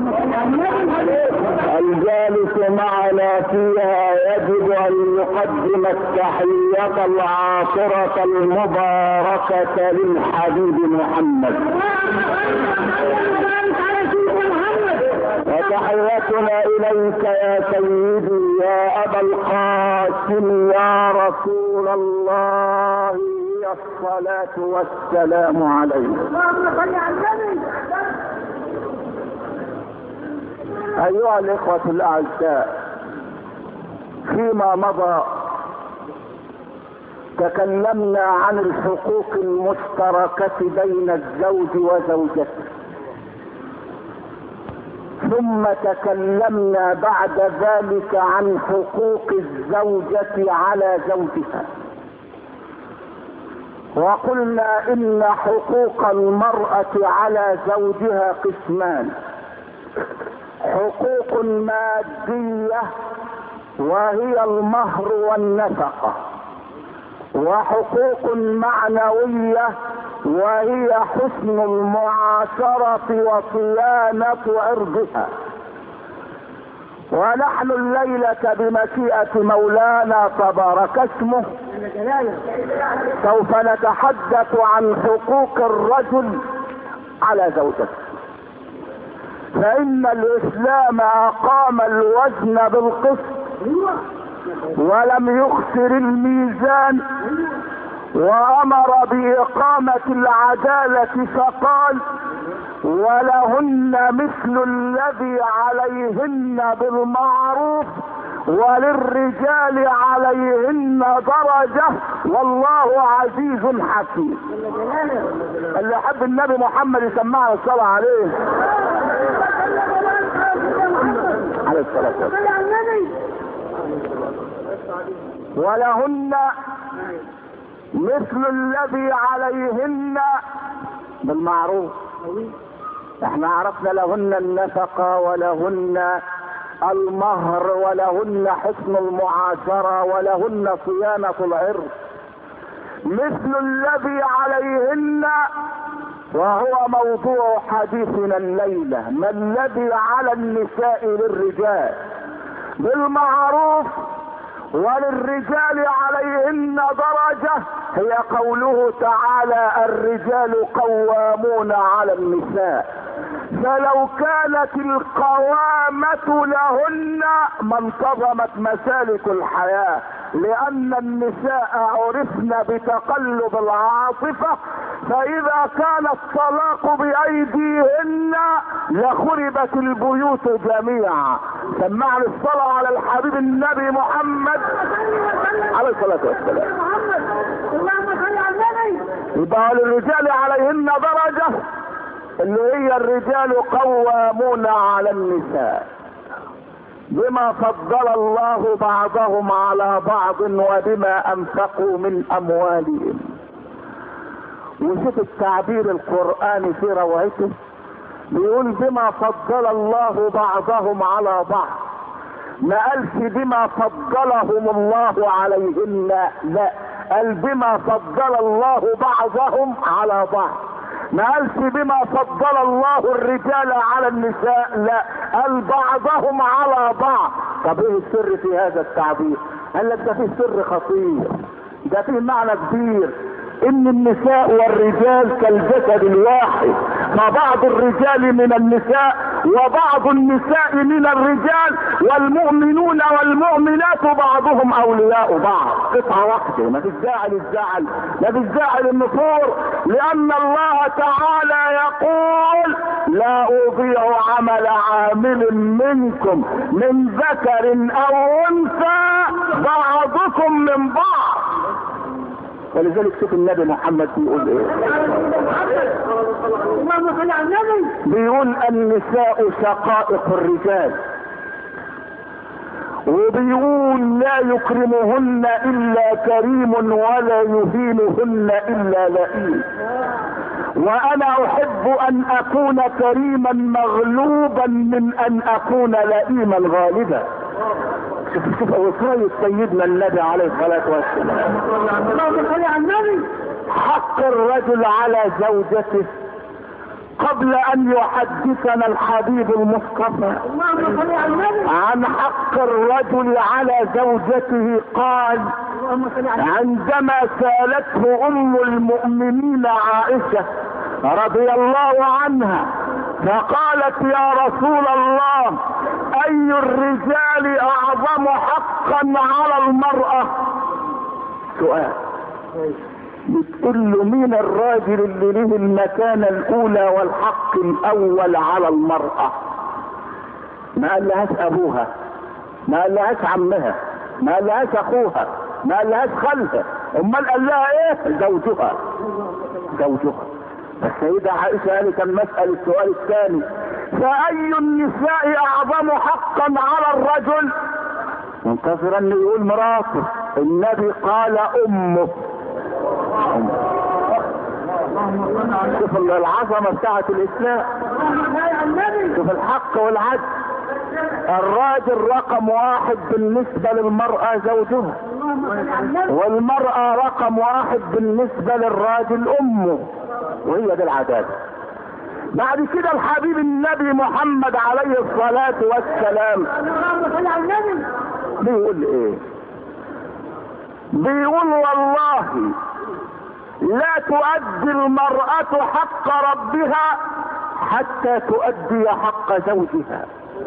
الجالس معنا فيها يجب ان يقدم التحية العاطرة المباركة للحبيب محمد. وتحيتنا اليك يا سيدي يا ابا القاسم يا رسول الله، الصلاة والسلام عليك. أيها الإخوة الأعزاء، فيما مضى تكلمنا عن الحقوق المشتركة بين الزوج وزوجته، ثم تكلمنا بعد ذلك عن حقوق الزوجة على زوجها، وقلنا ان حقوق المرأة على زوجها قسمان: حقوق مادية وهي المهر والنفقة، وحقوق معنوية وهي حسن المعاشرة وصيانة عرضها. ونحن الليلة بمشيئة مولانا تبارك اسمه سوف نتحدث عن حقوق الرجل على زوجته، فإن الإسلام أقام الوزن بالقسط ولم يخسر الميزان، وأمر بإقامة العدالة فقال: ولهن مثل الذي عليهن بالمعروف وللرجال عليهن درجة والله عزيز حكيم. اللي يحب النبي محمد يسمعنا الصلاة عليه عليه الصلاة والسلام. ولهن مثل الذي عليهن بالمعروف. احنا عرفنا لهن النفقة ولهن المهر ولهن حسن المعاشرة ولهن صيانة العرض. مثل الذي عليهن وهو موضوع حديثنا الليلة: ما الذي على النساء للرجال بالمعروف وللرجال عليهن درجة، هي قوله تعالى الرجال قوامون على النساء. فلو كانت القوامة لهن ما انتظمت مسالك الحياة، لأن النساء عرفن بتقلب العاطفة، فإذا كان الطلاق بأيديهن لخربت البيوت جميعا. سمعنا الصلاة على الحبيب النبي محمد عليه الصلاة والسلام. يبقى للرجال عليهن درجة اللي هي الرجال قوامون على النساء بما فضل الله بعضهم على بعض وبما انفقوا من اموالهم. وشوف التعبير القرآني في روايته بيقول بما فضل الله بعضهم على بعض، ما قالش بما فضلهم الله عليهن، لا، قال بما فضل الله بعضهم على بعض. ما قالش بما فضل الله الرجال على النساء، لا، قال بعضهم على بعض. طب ايه السر في هذا التعبير؟ قال لك ده فيه سر خطير، ده فيه معنى كبير، ان النساء والرجال كالجسد الواحد، فبعض الرجال من النساء وبعض النساء من الرجال، والمؤمنون والمؤمنات بعضهم اولياء بعض. قطعة واحدة، ما فيش داعي للزعل، ما فيش داعي للنفور، لان الله تعالى يقول لا اضيع عمل عامل منكم من ذكر او انثى بعضكم من بعض. ولذلك شوف النبي محمد بيقول ايه، بيقول النساء شقائق الرجال، وبيقول لا يكرمهن الا كريم ولا يهينهن الا لئيم. وانا احب ان اكون كريما مغلوبا من ان اكون لئيما غالبا. شوف شوف وصاية سيدنا النبي عليه الصلاة والسلام. حق الرجل على زوجته قبل ان يحدثنا الحبيب المصطفى عن حق الرجل على زوجته قال عندما سالته ام المؤمنين عائشة رضي الله عنها فقالت يا رسول الله اي الرجال اعظم حقا على المرأة؟ سؤال، بتقول له مين الراجل اللي له المكانة الاولى والحق الاول على المرأة؟ ما قال لهاش ابوها، ما قال لهاش عمها، ما قال لهاش اخوها، ما قال لهاش خالها، امال قال لها ايه؟ زوجها. زوجها. السيدة عائشة قالت المسألة السؤال الثاني فأي النساء أعظم حقا على الرجل؟ منتظرا انه يقول مراته. النبي قال أمه. شوف العظمة بتاعت الإسلام، شوف الحق والعدل. الراجل رقم واحد بالنسبة للمرأة زوجها، والمرأة رقم واحد بالنسبة للراجل أمه، وهي دي العدالة. بعد كده الحبيب النبي محمد عليه الصلاة والسلام بيقول ايه؟ بيقول والله لا تؤدي المرأة حق ربها حتى تؤدي حق زوجها.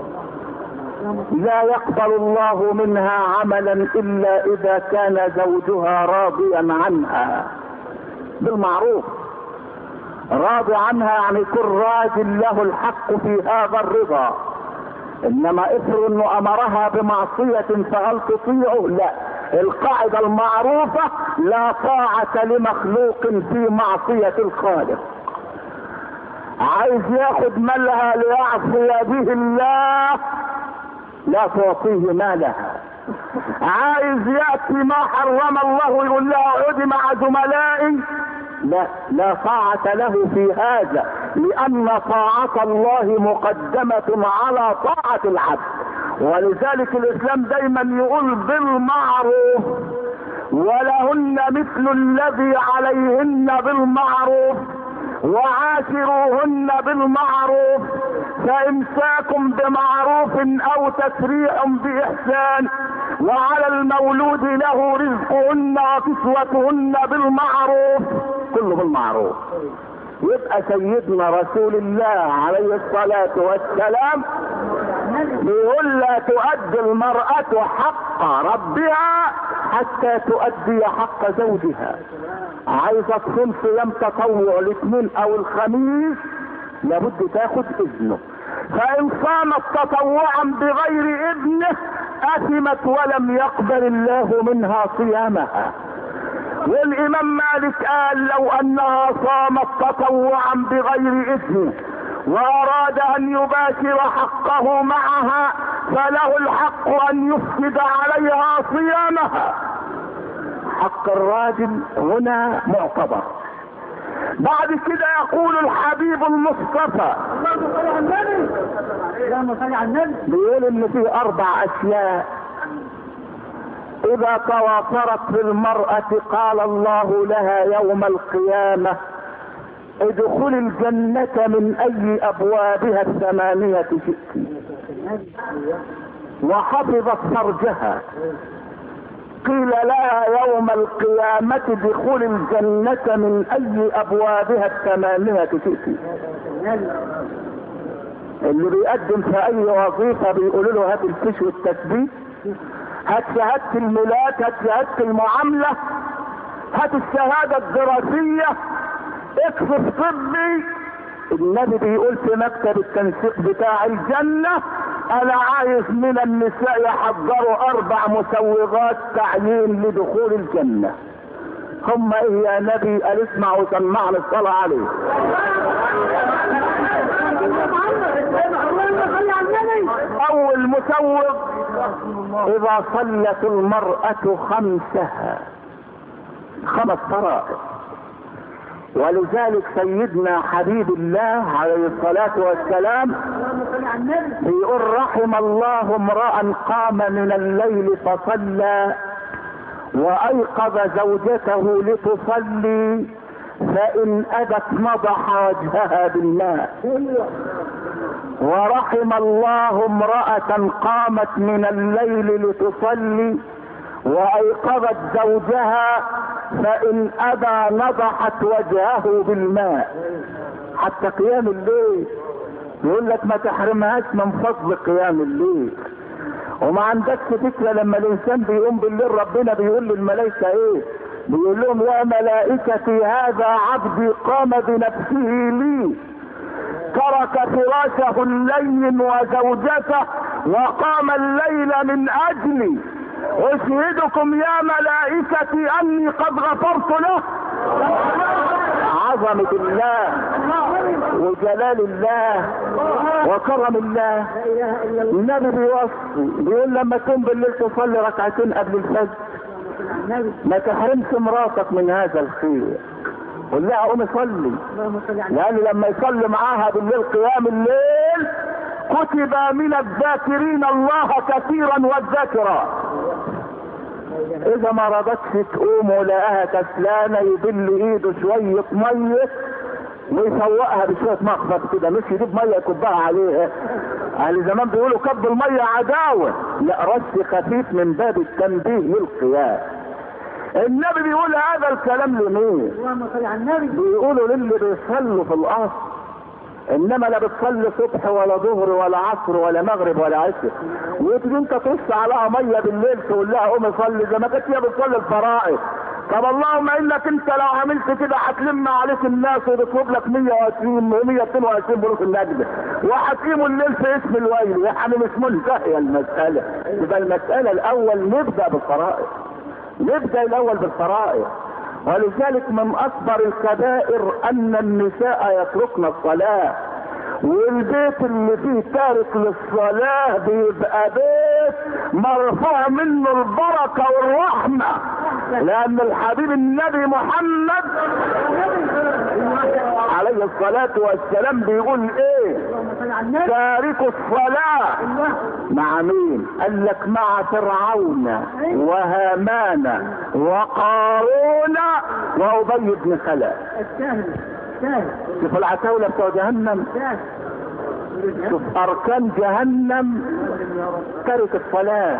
لا يقبل الله منها عملا الا اذا كان زوجها راضيا عنها بالمعروف. راضي عنها يعني يكون راجل له الحق في هذا الرضا. انما افرض انه امرها بمعصية فهل تطيعه؟ لا. القاعدة المعروفة لا طاعة لمخلوق في معصية الخالق. عايز ياخد مالها ليعصي به الله لا تعطيه مالها. عايز يأتي ما حرم الله ويقول لها اقعدي مع زملائي، لا لا طاعة له في هذا، لأن طاعة الله مقدمة على طاعة العبد. ولذلك الإسلام دايما يقول بالمعروف ولهن مثل الذي عليهن بالمعروف وعاشروهن بالمعروف فإمساك بمعروف أو تسريح بإحسان وعلى المولود له رزقهن وكسوتهن بالمعروف، كله بالمعروف. يبقى سيدنا رسول الله عليه الصلاة والسلام بيقول لا تؤدي المرأة حق ربها حتى تؤدي حق زوجها. عايزة تصوم صيام تطوع الاثنين او الخميس لابد تاخد اذنه، فان صامت تطوعا بغير اذنه اثمت ولم يقبل الله منها صيامها. والامام مالك قال لو انها صامت تطوعا بغير اذنه واراد ان يباشر حقه معها فله الحق ان يفسد عليها صيامها. حق الراجل هنا معتبر. بعد كده يقول الحبيب المصطفى بيقول ان في اربع اشياء اذا توافرت في المرأة قال الله لها يوم القيامة ادخل الجنة من اي ابوابها الثمانية شئت، وحفظت فرجها قيل لها يوم القيامة ادخل الجنة من اي ابوابها الثمانية شئت. اللي بيقدم في اي وظيفة بيقولوا له هات الفيش والتثبيت، هات شهادة الميلاد، هات شهادة المعاملة، هات الشهادة الدراسية، اكفف طبي. النبي بيقول في مكتب التنسيق بتاع الجنة انا عايز من النساء يحضروا اربع مسوغات تعيين لدخول الجنة. هم ايه يا نبي؟ قال اسمع وسمعنا الصلاة عليه. اول مسوغ اذا صلت المرأة خمسها، خمس فرائض. ولذلك سيدنا حبيب الله عليه الصلاة والسلام بيقول رحم الله امرأ قام من الليل فصلى وايقظ زوجته لتصلي فان ابت نضح وجهها بالماء. ورحم الله امرأة قامت من الليل لتصلي وايقظت زوجها فان ابى نضحت وجهه بالماء. حتى قيام الليل يقول لك ما تحرمهاش من فضل قيام الليل. وما عندكش فكرة لما الانسان بيقوم بالليل ربنا بيقول للملائكة ايه؟ بيقول لهم يا ملائكتي هذا عبدي قام بنفسه لي ترك فراشه اللين وزوجته وقام الليل من اجلي اشهدكم يا ملائكتي اني قد غفرت له. عظمة الله وجلال الله وكرم الله. النبي بيوصي بيقول لما تقوم بالليل تصلي ركعتين قبل الفجر ما تحرمش مراتك من هذا الخير. قول لها قومي صلي، لان لما يصلي معاها بالليل قيام الليل كتب من الذاكرين الله كثيرا والذاكرات. اذا ما رضتش تقوم ولقاها كسلانه يبل ايده شويه ميه ويسوقها بشويه مخفض كده، مش يجيب ميه يكبها عليها. اهل زمان بيقولوا كب الميه عداوه، لا رش خفيف من باب التنبيه للقيام. النبي بيقول هذا الكلام لمين؟ بيقولوا للي بيصلوا في الاصل، انما لا بتصلي صبح ولا ظهر ولا عصر ولا مغرب ولا عشاء وتجي انت ترش عليها ميه بالليل تقول لها قومي صلي زي ما كانت هي بتصلي الفرائض. طب اللهم انك انت لو عملت كده هتلم عليك الناس وتطلب لك مية وعشرين ومية واتنين وعشرين بروس النجدة وهتقيموا الليل في اسم الويل. يعني مش منتهيه المساله. يبقى المساله الاول نبدا بالفرائض، نبدا الاول بالفرائض. ولذلك من اكبر الكبائر ان النساء يتركن الصلاة، والبيت اللي فيه تارك للصلاة بيبقى بيت مرفوع منه البركة والرحمة، لان الحبيب النبي محمد عليه الصلاة والسلام بيقول ايه؟ تارك الصلاة مع مين؟ قال لك مع فرعون وهامان وقارون وابي بن خلف. شوف العتاولة بتوع جهنم شوف اركان جهنم ترك الصلاة.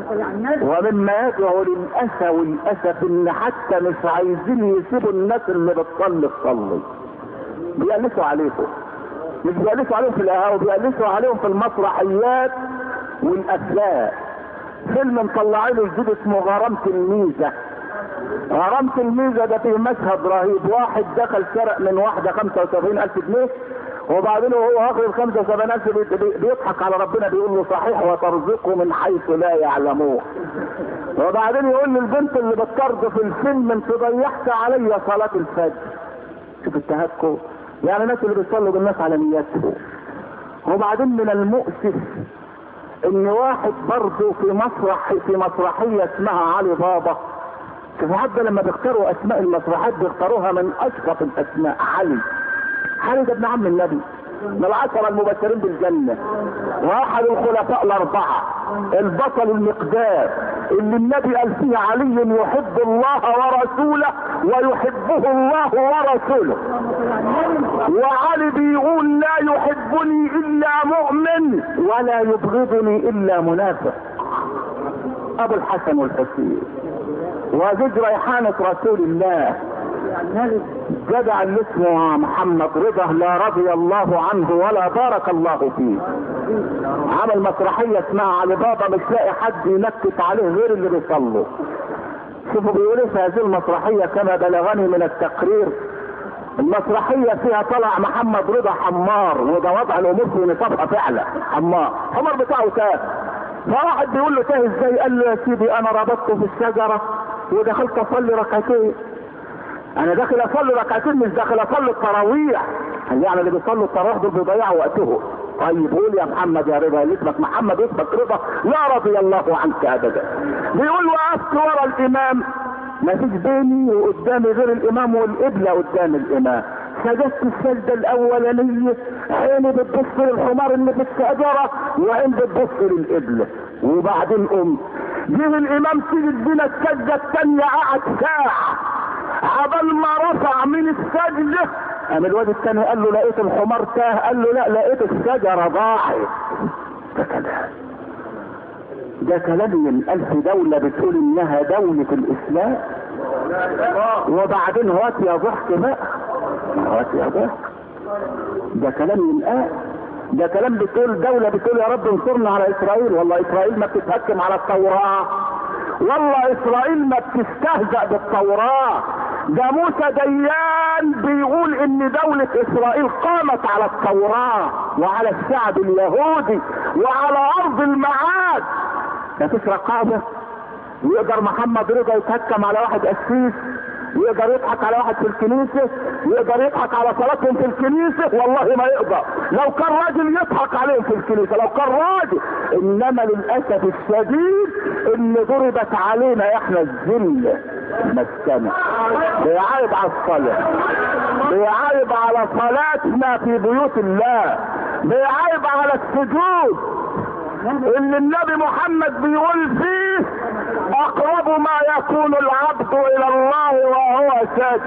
ومما يدعو للأسى والأسف ان حتى مش عايزين يسيبوا الناس اللي بتصلي تصلي، بيقلسوا عليكم، مش بيقلسوا عليهم في القهاوي، بيقلسوا عليهم في المسرحيات والافلام. فيلم مطلعينه جديد اسمه غرامة الميزة. غرامة الميزة ده فيه مشهد رهيب، واحد دخل سرق من واحدة خمسة وسبعين ألف جنيه، وبعدين وهو اخر ال خمسة وسبعين ألف بيضحك على ربنا بيقول له صحيح وترزقه من حيث لا يعلمون. وبعدين يقول للبنت اللي بتطرد في الفيلم انت ضيعت عليا صلاة الفجر. شوف التهكم، يعني الناس اللي بيصلوا بالناس على نياتهم. وبعدين من المؤسف ان واحد برضه في مسرح في مسرحية اسمها علي بابا. شوف حتى لما بيختاروا اسماء المسرحيات بيختاروها من اشرف الاسماء. علي علي ده ابن عم النبي من العشرة المبشرين بالجنة، واحد الخلفاء الاربعة، البطل المقدار اللي النبي قال فيه علي يحب الله ورسوله ويحبه الله ورسوله، وعلي بيقول لا يحبني الا مؤمن ولا يبغضني الا منافق. ابو الحسن والحسين وزوج ريحانة رسول الله جدع اللي اسمه محمد رضا لا رضي الله عنه ولا بارك الله فيه، عمل مسرحية اسمها علي بابا، مش لاقي حد ينكت عليه غير اللي بيصلوا. شوفوا بيقولوا في هذه المسرحية كما بلغني من التقرير، المسرحية فيها طلع محمد رضا حمار، وده وضع الامور في نصابها فعلا، حمار حمار بتاعه تاه. فواحد بيقول له تاه ازاي؟ قال له يا سيدي انا ربطته في الشجرة ودخلت اصلي ركعتين. انا داخل اصلي ركعتين مش داخل اصلي التراويح. يعني اللي بيصلوا التراويح دول بيضيعوا وقتهم. طيب قول يا محمد يا رضا، اللي اسمك محمد اسمك رضا، لا رضي الله عنك ابدا. بيقول وقفت ورا الامام، ما فيش بيني وقدامي غير الامام والقبله قدام الامام. سجدت السجده الاولانيه، عيني بتبص للحمار اللي في الشجره وعين بتبص للقبله، وبعدين قمت. جه الامام سجد بينا السجده الثانيه، قعد ساعه عبال ما رفع من السجده. قام الواد الثاني قال له لقيت الحمار تاه، قال له لا لقيت الشجره ضاعت. ده كلام ده كلام من ألف دولة بتقول إنها دولة الإسلام، وبعدين هات يا ضحك بقى، هات يا ضحك. ده كلام من آه ده كلام بتقول دولة بتقول يا رب انصرنا على إسرائيل. والله إسرائيل ما بتتهكم على التوراة، والله إسرائيل ما بتستهزأ بالتوراة. ده موسى ديان بيقول ان دولة اسرائيل قامت على التوراة وعلى الشعب اليهودي وعلى ارض المعاد. مفيش رقابة. يقدر محمد رضا يتهكم على واحد قسيس، يقدر يضحك على واحد في الكنيسة، يقدر يضحك على صلاتهم في الكنيسة؟ والله ما يقدر. لو كان راجل يضحك عليهم في الكنيسة، لو كان راجل. انما للاسف الشديد ان ضربت علينا احنا الذل مسكنة. بيعايب على الصلاة، بيعايب على صلاتنا في بيوت الله، بيعايب على السجود اللي النبي محمد بيقول فيه اقرب ما يكون العبد الى الله وهو ساجد.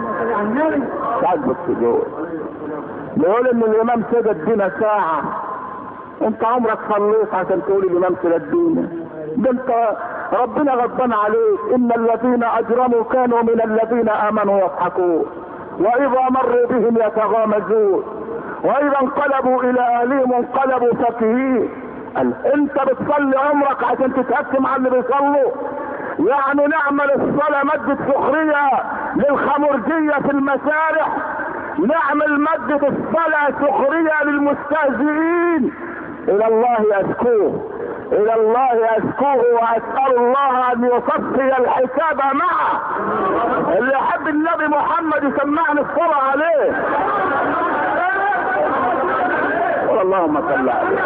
ساجد السجود. بيقول ان الامام سجد بينا ساعة. انت عمرك صليت عشان تقول الامام سجد بينا؟ ده انت ربنا غضبان عليك. ان الذين اجرموا كانوا من الذين امنوا يضحكون واذا مروا بهم يتغامزون واذا انقلبوا الى اهلهم انقلبوا فكهين. انت بتصلي عمرك عشان تتهكم على اللي بيصلوا؟ يعني نعمل الصلاة مادة سخرية للخمرجية في المسارح، نعمل مادة الصلاة سخرية للمستهزئين. الى الله اشكوه، الى الله اشكوه واسأل الله ان يصفي الحساب معه. اللي يحب النبي محمد يسمعني الصلاة عليه. اللهم صل عليه.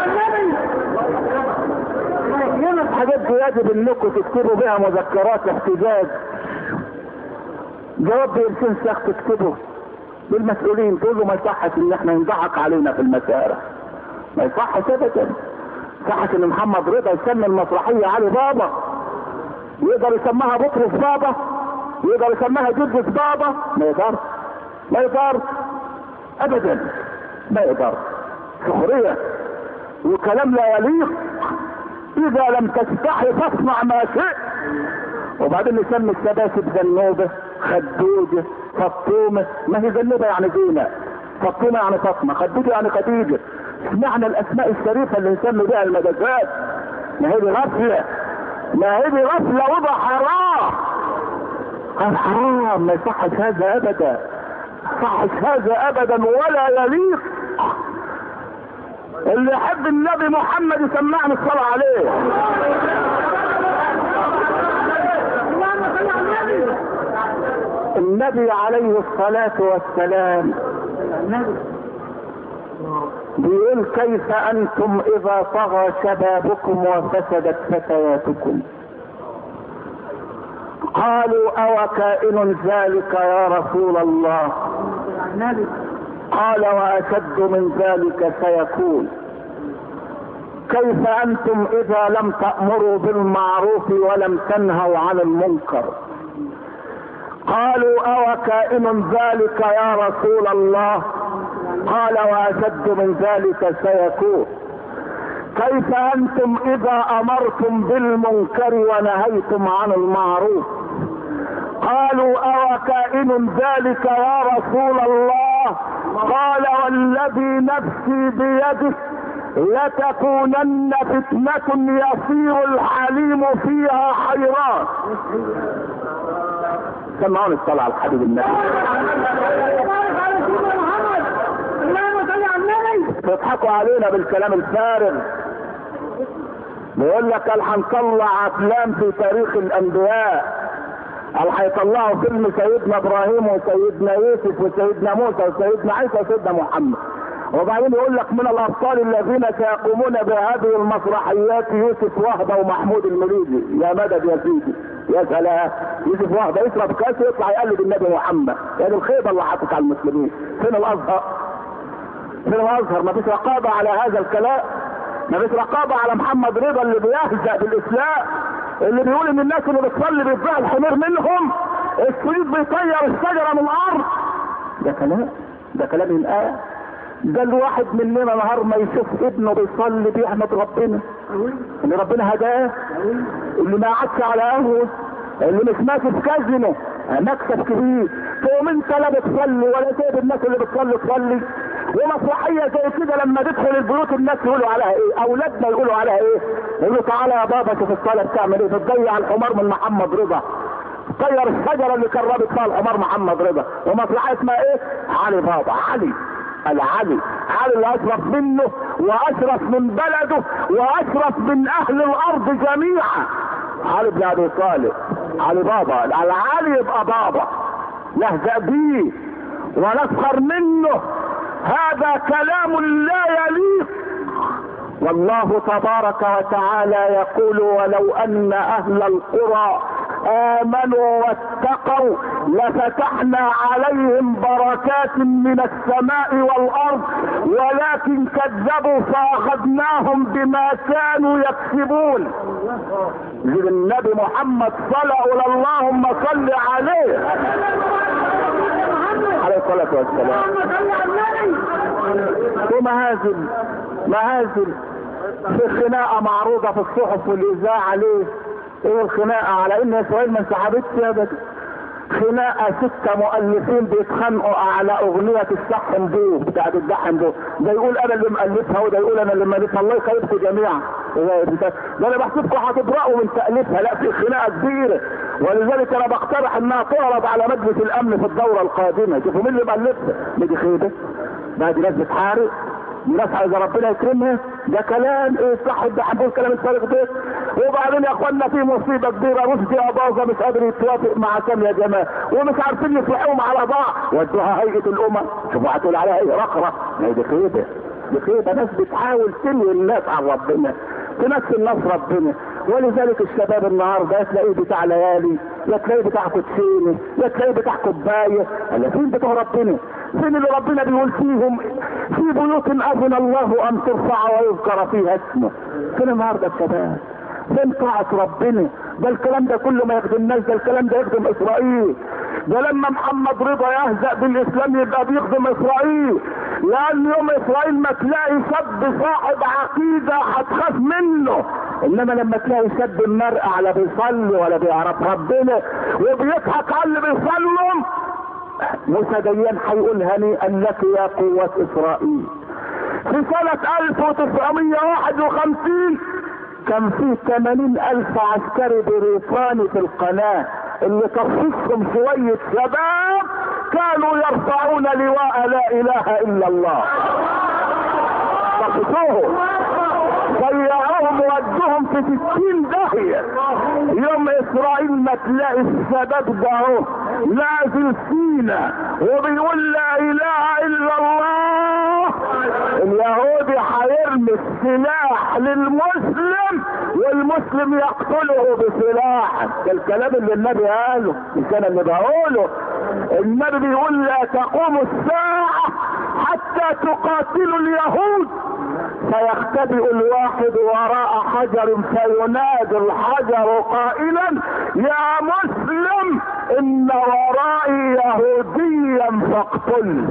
الحاجات دي يجب انكم تكتبوا بها مذكرات احتجاج. جواب بيرسل شيخ تكتبه للمسؤولين، تقول له ما يصحش ان احنا ينضحك علينا في المسارح، ما يصحش ابدا. صحش ان محمد رضا يسمي المسرحيه علي بابا، يقدر يسميها بطرس بابا، يقدر يسميها جدس بابا؟ ما يقدر، ما يقدر ابدا، ما يقدر. سخرية وكلام لا يليق. اذا لم تستحي فاصنع ما شئت. وبعدين نسمي السباسب ذنوبة، خدوجة، فطومة. ما هي ذنوبة يعني زينة، فطومة يعني فاطمة، خدوجة يعني خديجة. سمعنا الاسماء الشريفة اللي نسمي بها المجازات. ما هي دي غفلة، ما هي دي غفلة وده حرام. قال حرام، ما يصحش هذا ابدا، صحش هذا ابدا ولا يليق. اللي يحب النبي محمد يسمعني الصلاة عليه. النبي عليه الصلاة والسلام بيقول كيف انتم اذا طغى شبابكم وفسدت فتياتكم. قالوا او كائن ذلك يا رسول الله؟ قال واشد من ذلك سيكون. كيف انتم اذا لم تأمروا بالمعروف ولم تنهوا عن المنكر؟ قالوا او كائن ذلك يا رسول الله؟ قال واشد من ذلك سيكون. كيف انتم اذا امرتم بالمنكر ونهيتم عن المعروف؟ قالوا او كائن ذلك يا رسول الله؟ قال والذي نفسي بيده لتكونن فتنة يصير الحليم فيها حيران. سمعوني الصلاة على الحبيب النبي. تضحكوا علينا بالكلام الفارغ. بيقول لك قال هنطلع افلام في تاريخ الانبياء، قال هيطلعوا فيلم سيدنا ابراهيم وسيدنا يوسف وسيدنا موسى وسيدنا عيسى وسيدنا محمد. وبعدين يقول لك من الابطال الذين سيقومون بهذه المسرحيات يوسف وهبه ومحمود المليجي. يا مدد يا سيدي، يا سلام. يوسف وهبه يشرب كاس يطلع يقلد النبي محمد. يعني الخيبه اللي حطت على المسلمين. فين الازهر؟ فين الازهر؟ ما فيش رقابه على هذا الكلام. ما فيش رقابه على محمد رضا اللي بيهزأ بالاسلام، اللي بيقول ان الناس اللي بتصلي بيتباع الحمير منهم، السويد بيطير الشجره من الارض. ده كلام، ده كلام الآية. ده الواحد مننا نهار ما يشوف ابنه بيصلي بيحمد ربنا اللي ربنا هداه، اللي ما قعدش على قهوه، اللي مش ماشي في كازينو مكسب كبير. تقوم انت لا بتصلي ولا سايب الناس اللي بتصلي تصلي. ومسرحيه زي كده لما تدخل البيوت الناس يقولوا عليها ايه؟ اولادنا يقولوا عليها ايه؟ يقولوا تعالى يا بابا شوف الصلاه بتعمل ايه، بتضيع الحمار من محمد رضا، طير الشجره اللي كربت فيها الحمار محمد رضا. ومسرحيه اسمها ايه؟ علي بابا، علي العلي، علي اللي اشرف منه واشرف من بلده واشرف من اهل الارض جميعا. علي بن ابي طالب، علي بابا، العلي يبقى بابا، نهزأ بيه ونسخر منه. هذا كلام لا يليق. والله تبارك وتعالى يقول ولو ان اهل القرى امنوا واتقوا لفتحنا عليهم بركات من السماء والارض ولكن كذبوا فاخذناهم بما كانوا يكسبون. للنبي محمد صلى اللهم صل عليه عليه الصلاه والسلام. ومهازل مهازل في خناقه معروضه في الصحف والاذاعه. ليه؟ ايه الخناقه؟ على ان اسرائيل ما انسحبتش ابدا. خناقه ستة مؤلفين بيتخانقوا على اغنية السحن بو بتاعت الدحن بو، ده يقول انا اللي مؤلفها وده يقول انا اللي مؤلفها. الله يخيبكم جميعا. ده انا بحسبكم هتبرأوا من تأليفها. لا، في خناقه كبيره، ولذلك انا بقترح انها تعرض على مجلس الامن في الدورة القادمة. شوفوا مين اللي مؤلفها. دي خيبه، ده دي ناس بتحارب، الناس عايزه ربنا يكرمها. ده كلام ايه صح؟ ده حبوا كلام الفارغ ده. وبعدين يا اخوانا في مصيبه كبيره، رشدي اباظه مش قادر يتوافق مع سامي يا جماعه ومش عارفين يصلحوهم على بعض، ودوها هيئه الامم. شوفوا هتقول عليها ايه؟ رقره. ما دي خيبه، دي خيبه. ناس بتحاول تنوي الناس عن ربنا، تمثل الناس ربنا. ولذلك الشباب النهارده تلاقيه بتاع ليالي، يا تلاقيه بتاع كوتشينه، يا تلاقيه بتاع كوبايه. الا فين بتوع ربنا؟ فين اللي ربنا بيقول فيهم في بيوت اذن الله ان ترفع ويذكر فيها اسمه؟ فين النهارده الشباب؟ فين طاعة ربنا؟ ده الكلام ده كله ما يخدمناش، ده الكلام ده يخدم اسرائيل. ده لما محمد رضا يهزأ بالاسلام يبقى بيخدم اسرائيل. لان يوم اسرائيل ما تلاقي شاب صاحب عقيدة هتخاف منه، انما لما تلاقي شاب مرقع على بيصلي ولا بيعرف ربنا وبيضحك على اللي بيصلوا، موسى ديان هيقول هنيئا لك يا قوة اسرائيل. في سنة ألف وتسعمية وواحد وخمسين كان في ثمانين ألف عسكري بريطاني في القناة، اللي تصفهم شوية شباب كانوا يرفعون لواء لا اله الا الله. صفوهم ضيعوهم وودوهم في ستين داهية. يوم اسرائيل ما تلاقي الشباب ده اهو نازل سينا وبيقول لا اله الا الله، اليهودي هيرمي السلاح للمسلم والمسلم يقتله بسلاح. ده الكلام اللي النبي قاله مش انا اللي بقوله. النبي بيقول لا تقوم الساعة حتى تقاتلوا اليهود، فيختبئ الواحد وراء حجر فينادي الحجر قائلا يا مسلم ان ورائي يهوديا فاقتل.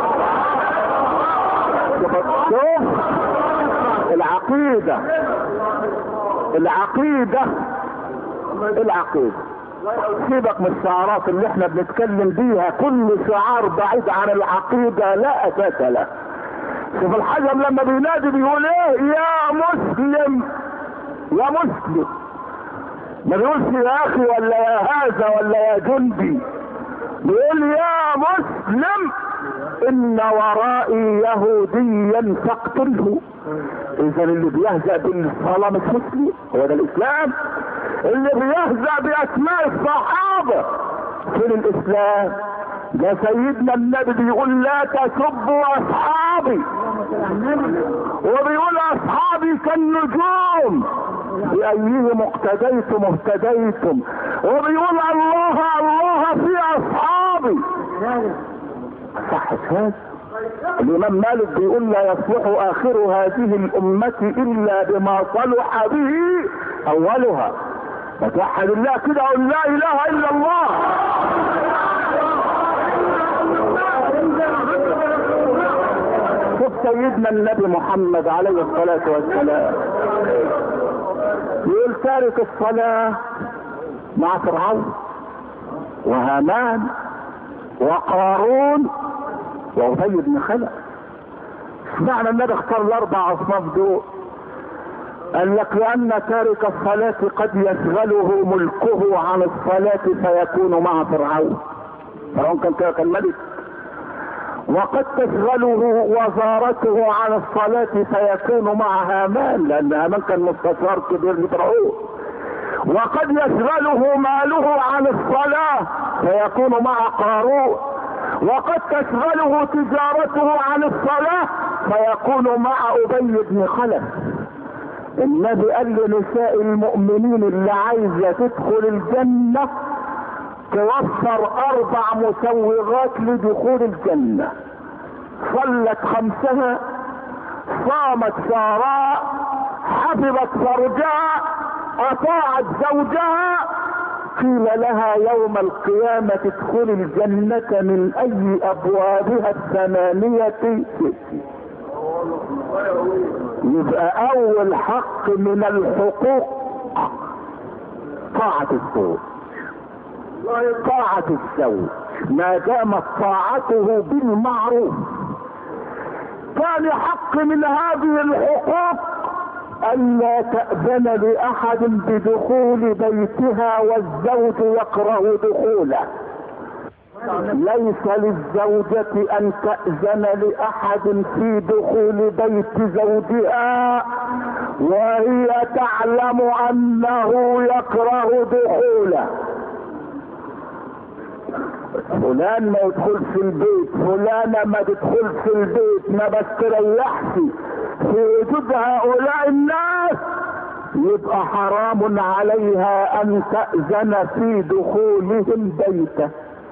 شوف العقيدة العقيدة العقيدة سيبك من الشعارات اللي احنا بنتكلم بيها، كل شعار بعيد عن العقيدة لا اساس له. شوف الحجر لما بينادي بيقول ايه؟ يا مسلم يا مسلم، ما بيقولش يا اخي ولا يا هذا ولا يا جندي، بيقول يا مسلم ان ورائي يهوديا فاقتله. اذا اللي بيهزأ بالصلاة مش مسلم، هو ده الاسلام. اللي بيهزأ باسماء الصحابة فين الاسلام؟ ده سيدنا النبي بيقول لا تسبوا اصحابي، وبيقول اصحابي كالنجوم بأيهم اقتديتم اهتديتم، وبيقول الله الله في اصحابي. صح هذا؟ الامام مالك بيقول لا يصلح اخر هذه الامة الا بما صلح به اولها. فتوحد الله كده قول لا اله الا الله. شوف سيدنا النبي محمد عليه الصلاة والسلام يقول تارك الصلاة مع فرعون وهامان وقارون وأبي بن خلف. معنى النبي اختار الاربع اصناف دول، قال لك لان تارك الصلاة قد يشغله ملكه عن الصلاة فيكون مع فرعون. فرعون كان تارك الملك، وقد تشغله وزارته عن الصلاة فيكون مع هامان، لان هامان كان مستشار كبير لفرعون. وقد يشغله ماله عن الصلاة فيكون مع قارون. وقد تشغله تجارته عن الصلاة فيكون مع أبي بن خلف. النبي قال لنساء المؤمنين اللي عايزة تدخل الجنة توفر اربع مسوغات لدخول الجنة: صلت خمسها، صامت شهرها، حفظت فرجها، اطاعت زوجها، قيل لها يوم القيامة ادخل الجنة من اي ابوابها الثمانية شئت. يبقى اول حق من الحقوق طاعة الزوج، طاعة الزوج ما دامت طاعته بالمعروف. ثاني حق من هذه الحقوق الا تأذن لاحد بدخول بيتها والزوج يكره دخوله. ليس للزوجة ان تأذن لاحد في دخول بيت زوجها وهي تعلم انه يكره دخوله. فلان ما يدخلش البيت، فلانة ما تدخلش البيت، ما بستريحش في وجود هؤلاء الناس، يبقى حرام عليها ان تأذن في دخولهم بيته.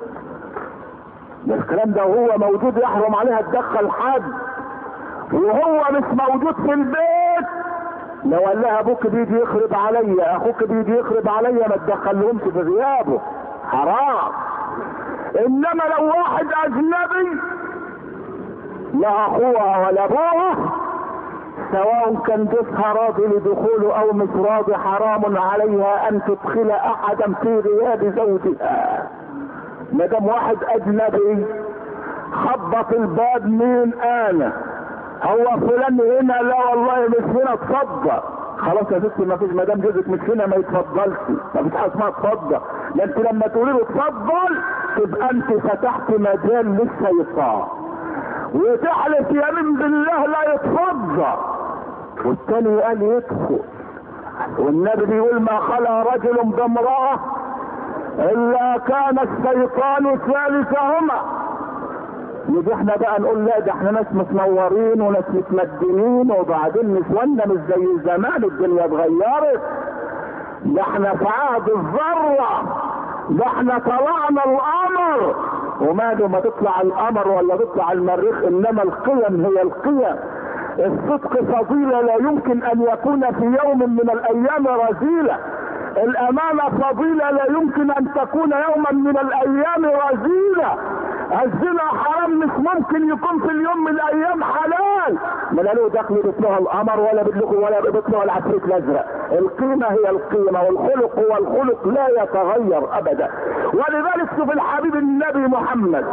الكلام ده وهو موجود يحرم عليها تدخل حد، وهو مش موجود في البيت لو قال لها ابوك بيجي يخرب عليا، اخوك بيجي يخرب عليا، ما تدخلهمش في غيابه، حرام. انما لو واحد اجنبي لا اخوها ولا ابوها، سواء كان جوزها راضي لدخوله او مش راضي، حرام عليها ان تدخل احدا في غياب زوجها. ما دام واحد اجنبي خبط الباب، مين انا؟ هو فلان هنا؟ لا والله مش هنا، اتفضل. خلاص يا ستي ما فيش، ما دام جوزك مش هنا ما يتفضلش، ما فيش حاجه اسمها اتفضل. ده انت لما تقولي له اتفضل تبقى انت فتحت مجال للشيطان، وتحلف يمين بالله لا يتفضل، والتاني قال يدخل. والنبي بيقول ما خلا رجل بامرأة الا كان الشيطان ثالثهما. نيجي احنا بقى نقول لا ده احنا ناس متنورين وناس متمدنين، وبعدين نسوانا مش زي زمان، الدنيا اتغيرت، ده احنا في عهد الذرة، ده احنا طلعنا القمر. وماله ما تطلع القمر ولا تطلع المريخ، انما القيم هي القيم. الصدق فضيلة لا يمكن ان يكون في يوم من الايام رذيلة. الامانة فضيلة لا يمكن ان تكون يوما من الايام رذيلة. الزنا حرام مش ممكن يكون في اليوم من الايام حلال. ما له دخل بيطلع القمر ولا بيطلع ولا بيطلع العفريت الازرق. القيمة هي القيمة، والخلق هو الخلق لا يتغير ابدا. ولذلك شوف الحبيب النبي محمد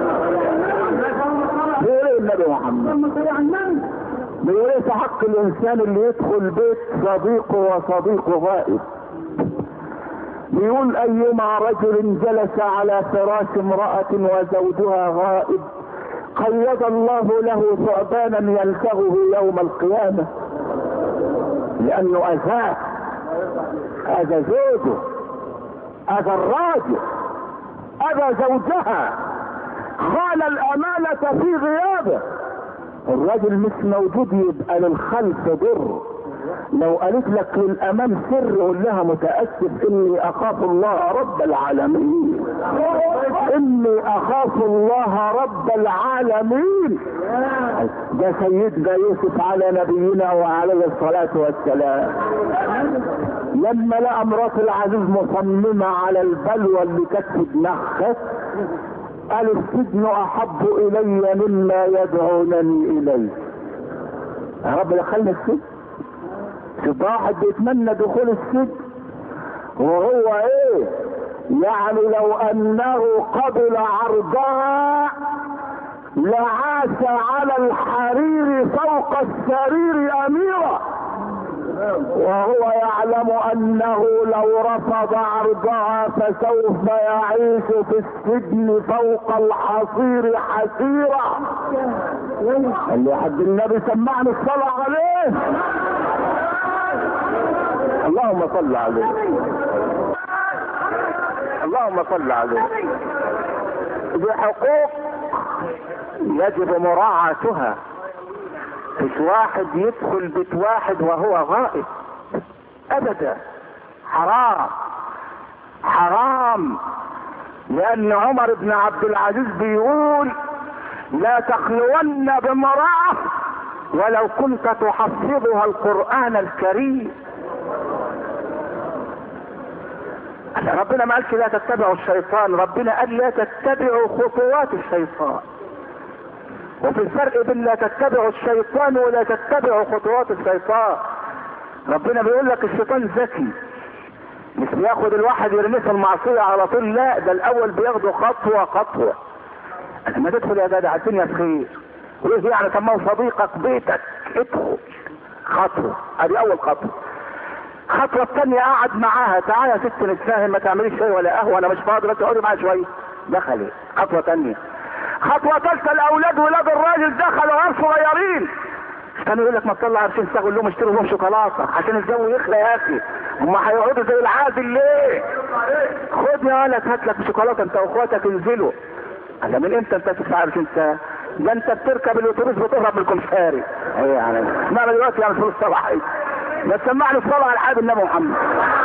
بيقول ايه النبي محمد؟ بيقول ايه في حق الانسان اللي يدخل بيت صديقه وصديقه غائب؟ بيقول ايما رجل جلس على فراش امرأة وزوجها غائب قيض الله له ثعبانا يلتغه يوم القيامة، لانه اذاه، اذى زوجه، اذى الراجل، اذى زوجها، خان الامانة في غيابه. الراجل مش موجود يبقى للخلف ضر. لو قالت لك للامام سر قول لها متاسف اني اخاف الله رب العالمين، اني اخاف الله رب العالمين. ده سيدنا يوسف على نبينا وعليه الصلاه والسلام لما لقى مرات العزيز مصممه على البلوى اللي كانت في دماغها قال السجن احب الي مما يدعونني اليه. يا رب دخلنا السجن. شوف واحد بيتمنى دخول السجن وهو ايه يعني لو انه قبل عرضها لعاش على الحرير فوق السرير اميرا، وهو يعلم انه لو رفض عرضها فسوف يعيش في السجن فوق الحصير حسيرا. قال لي حد النبي سمعني الصلاة عليه. اللهم صل عليه، اللهم صل عليه. بحقوق يجب مراعاتها. مش واحد يدخل بيت واحد وهو غائب ابدا، حرام حرام. لان عمر بن عبد العزيز بيقول لا تخلون بامرأة ولو كنت تحفظها القرآن الكريم. ربنا ما قالش لا تتبعوا الشيطان، ربنا قال لا تتبعوا خطوات الشيطان. وفي الفرق بين لا تتبعوا الشيطان ولا تتبعوا خطوات الشيطان. ربنا بيقول لك الشيطان ذكي، مش بياخد الواحد يرميه في المعصية على طول، لا ده الاول بياخده خطوة خطوة. لما تدخل يا جدع الدنيا بخير، وليه يعني طب ما هو صديقك بيتك، ادخل خطوة، ادي اول خطوة. الخطوة الثانية قعد معاها، تعالى يا ست نتفاهم، ما تعمليش شاي ولا قهوة انا مش فاضي، بس اقعدي معايا شوية. دخلت خطوة ثانية. خطوة ثالثة الاولاد ولاد الراجل دخلوا غير صغيرين، كانوا يقول لك ما تطلع عشان تاخد لهم اشتروا لهم شوكولاته عشان الجو يخلى يا اخي، هم هيقعدوا زي العادل ليه؟ خد يا ولد هات لك شوكولاته انت واخواتك انزلوا. انا من امتى انت تدفع عشان انت ده انت بتركب الاتوبيس بتهرب من الكمساري. ايه يعني اسمعنا دلوقتي يعني فلوس صباحي، ما تسمعني الصلاه على الحبيب النبي محمد.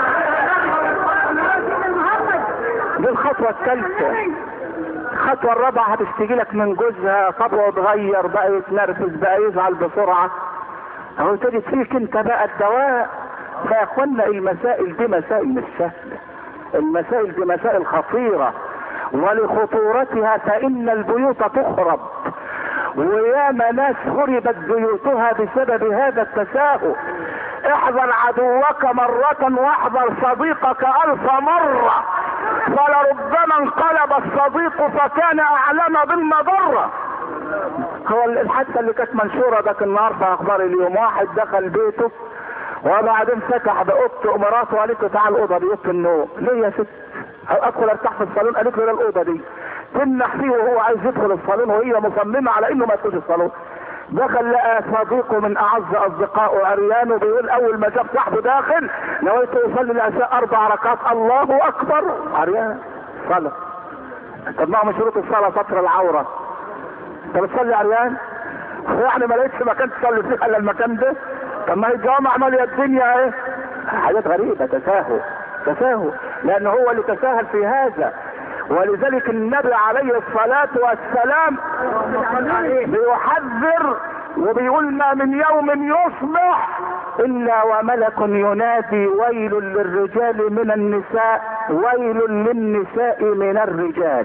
دي الخطوه الثالثه. الخطوة الرابعة هتشتكي لك من جوزها، طبعه اتغير بقى، يتنرفز بقى، يزعل بسرعة، اهو تجد فيك انت بقى الدواء. فيا اخوانا المسائل دي مسائل مش سهلة، المسائل دي مسائل خطيرة، ولخطورتها فإن البيوت تخرب وياما ناس خربت بيوتها بسبب هذا التساهل. احذر عدوك مرة واحذر صديقك الف مرة، فلربما انقلب الصديق فكان اعلم بالمضرة. هو الحادثة اللي كانت منشورة ذاك النهار في اخبار اليوم، واحد دخل بيته وبعدين فتح بأوضته مراته وقالت له تعال الاوضه دي اوضه النوم. ليه يا ست؟ ادخل ارتاح في الصالون. قالت له لا الاوضه دي. تنح فيه وهو عايز يدخل الصالون وهي مصممه على انه ما يدخلش الصالون. دخل لقى صديقه من اعز اصدقائه عريان وبيقول اول ما شاف صاحبه داخل نويت يصلي العشاء اربع ركعات الله اكبر. عريان صلاه. طب ما هو من شروط الصلاه ستر العوره. انت بتصلي عريان؟ يعني ما لقيتش مكان تصلي فيه الا المكان ده؟ طب ما هي الجوامع ماليه الدنيا ايه؟ حاجات غريبه. تساهل تساهل لان هو اللي تساهل في هذا. ولذلك النبي عليه الصلاة والسلام بيحذر وبيقول ما من يوم يصبح الا وملك ينادي ويل للرجال من النساء ويل للنساء من الرجال.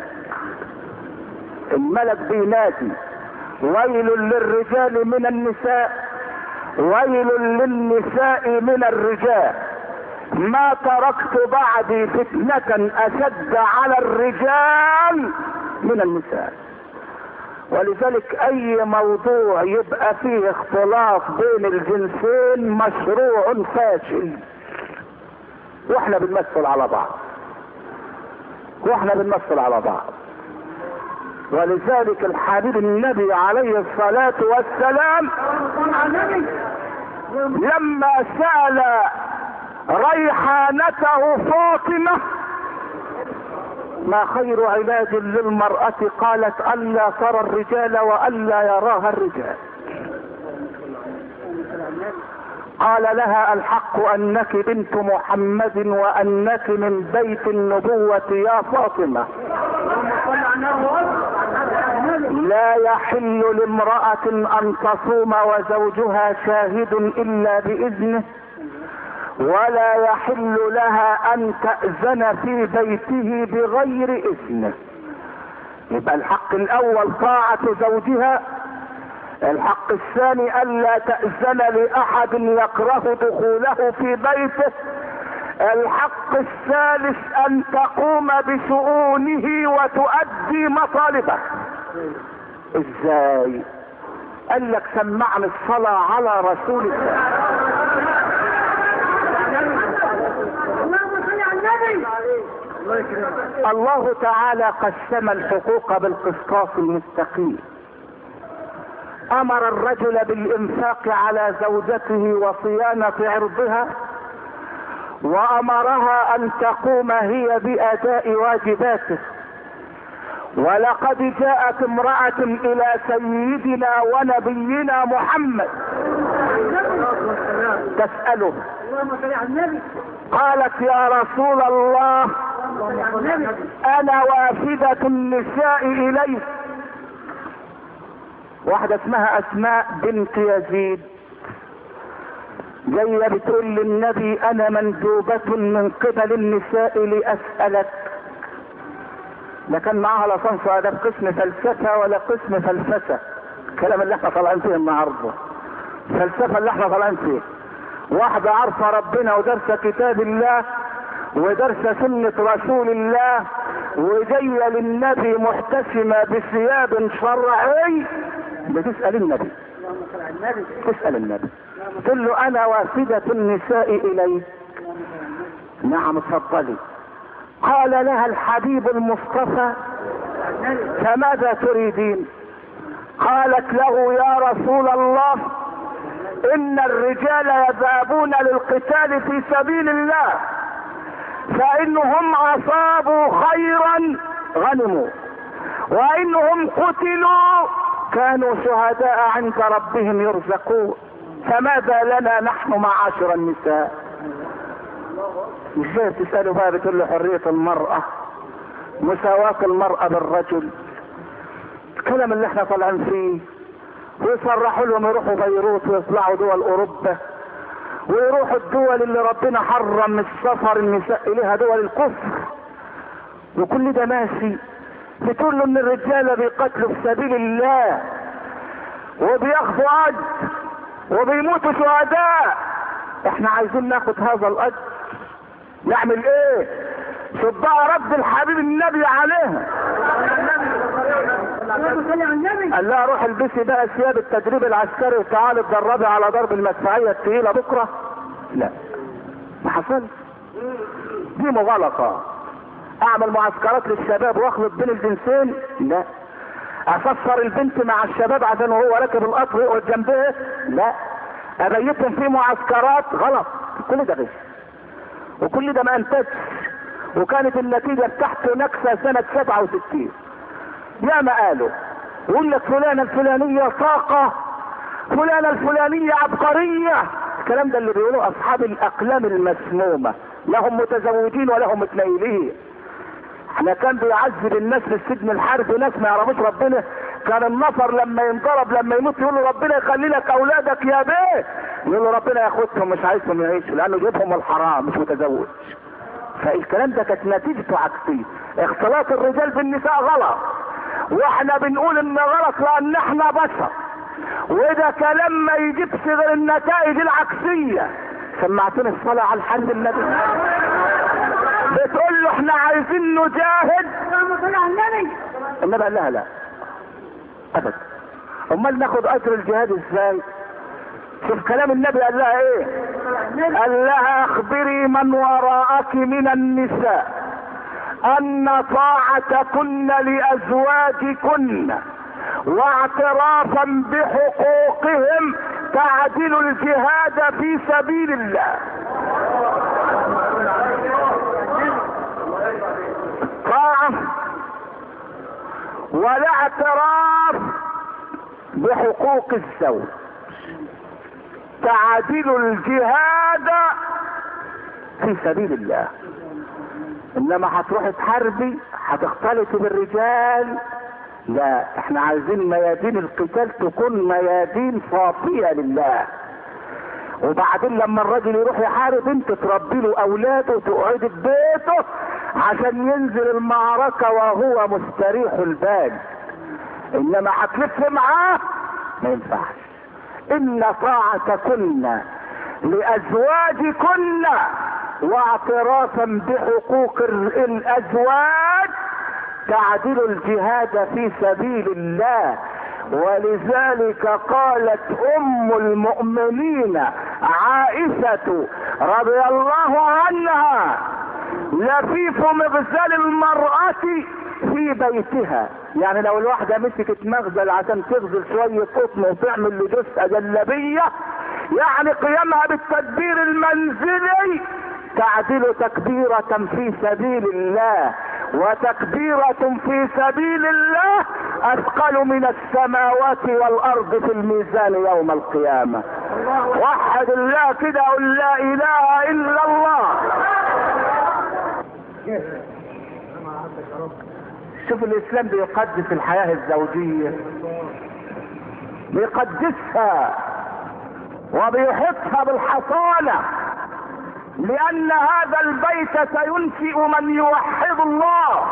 الملك بينادي ويل للرجال من النساء ويل للنساء من الرجال. ما تركت بعدي فتنة اشد على الرجال من النساء. ولذلك اي موضوع يبقى فيه اختلاط بين الجنسين مشروع فاشل. واحنا بنمثل على بعض واحنا بنمثل على بعض. ولذلك الحبيب النبي عليه الصلاة والسلام لما سأل ريحانته فاطمة ما خير علاج للمرأة قالت ألا ترى الرجال وألا يراها الرجال. قال لها الحق أنك بنت محمد وأنك من بيت النبوة يا فاطمة. لا يحل لامرأة أن تصوم وزوجها شاهد إلا بإذنه ولا يحل لها أن تأذن في بيته بغير إذنه. يبقى الحق الأول طاعة زوجها. الحق الثاني ألا تأذن لأحد يكره دخوله في بيته. الحق الثالث أن تقوم بشؤونه وتؤدي مطالبه. ازاي؟ قال لك سمعنا الصلاة على رسول الله. الله تعالى قسم الحقوق بالقسطاس المستقيم. امر الرجل بالانفاق على زوجته وصيانة عرضها وامرها ان تقوم هي باداء واجباته. ولقد جاءت امرأة الى سيدنا ونبينا محمد تسأله قالت يا رسول الله انا وافدة النساء اليك. واحدة اسمها اسماء بنت يزيد جاية بتقول للنبي انا مندوبة من قبل النساء لاسألك. لا كان معاها لا صنف ده قسم فلسفة ولا قسم فلسفة. الكلام اللي احنا طالعين فيه النهارده فلسفة اللي احنا طالعين فيه. واحدة عارفة ربنا ودرسة كتاب الله ودرسة سنة رسول الله وجاية للنبي محتشمة بثياب شرعي بتسأل النبي تسأل النبي تقول له انا وافدة النساء اليك. نعم اتفضلي. قال لها الحبيب المصطفى فماذا تريدين؟ قالت له يا رسول الله ان الرجال يذهبون للقتال في سبيل الله فانهم اصابوا خيرا غنموا وانهم قتلوا كانوا شهداء عند ربهم يرزقون فماذا لنا نحن معاشر النساء؟ ازاي تسألوا بقى بتقول له حرية المرأة مساواة المرأة بالرجل. الكلام اللي احنا طالعين فيه ويصرحوا لهم يروحوا بيروت ويطلعوا دول اوروبا ويروحوا الدول اللي ربنا حرم السفر النساء اليها دول الكفر وكل ده ماشي. بتقول له ان الرجال بيقتلوا في سبيل الله وبياخدوا اجر وبيموتوا شهداء. احنا عايزين ناخد هذا الاجر، نعمل ايه؟ شوف بقى رد الحبيب النبي عليها. قال لها روح البسي بقى ثياب التدريب العسكري وتعالي اتدربي على ضرب المدفعيه الثقيله بكره. لا ما حصلش، دي مغالطه. اعمل معسكرات للشباب واخلط بين الجنسين؟ لا. افسر البنت مع الشباب عشان هو راكب القطر يقعد جنبها؟ لا. ابيتهم في معسكرات؟ غلط. كل ده غش وكل ده ما انتجش، وكانت النتيجه بتاعته نكسه سنه سبعة وستين. يا ما قالوا يقول لك فلانه الفلانيه طاقه، فلانه الفلانيه عبقريه. الكلام ده اللي بيقولوه اصحاب الاقلام المسمومه، لهم متزوجين ولهم متنيلين. احنا كان بيعذب الناس في السجن الحربي ناس ما يعرفوش ربنا، كان النفر لما ينضرب لما يموت يقول له ربنا يخلي لك اولادك يا بيه، يقول له ربنا ياخدهم مش عايزهم يعيشوا لانه جيبهم الحرام مش متزوج. فالكلام ده كانت نتيجته عكسيه. اختلاط الرجال بالنساء غلط، واحنا بنقول ان غلط لان احنا بشر، وده كلام ما يجيبش غير النتائج العكسيه. سمعتني الصلاه على الحمد النبي بتقول له احنا عايزين نجاهد. النبي قال لها لا ابدا. امال ناخد اجر الجهاد ازاي؟ شوف كلام النبي قال لها ايه؟ قال لها اخبري من وراءك من النساء ان طاعتكن لازواجكن واعترافا بحقوقهم تعدل الجهاد في سبيل الله. طاعة ولا اعتراف بحقوق الزوج تعدل الجهاد في سبيل الله. انما هتروح تحاربي هتختلطي بالرجال؟ لا، احنا عايزين ميادين القتال تكون ميادين صافية لله. وبعدين لما الراجل يروح يحارب انت تربي له اولاده وتقعدي في بيته عشان ينزل المعركة وهو مستريح البال. انما هتلف معاه ما ينفعش. ان طاعتكن لازواجكن واعترافا بحقوق الازواج تعدل الجهاد في سبيل الله. ولذلك قالت ام المؤمنين عائشة رضي الله عنها لفيف مغزل المرأة في بيتها. يعني لو الواحدة مسكت مغزل عشان تغزل شوية قطن وتعمل لجثة جلابية، يعني قيامها بالتدبير المنزلي تعدل تكبيرة في سبيل الله، وتكبيرة في سبيل الله اثقل من السماوات والارض في الميزان يوم القيامة. وحد الله كده، قل لا اله الا الله. شوف الاسلام بيقدس الحياة الزوجية، بيقدسها وبيحطها بالحصانة، لان هذا البيت سينشئ من يوحد الله.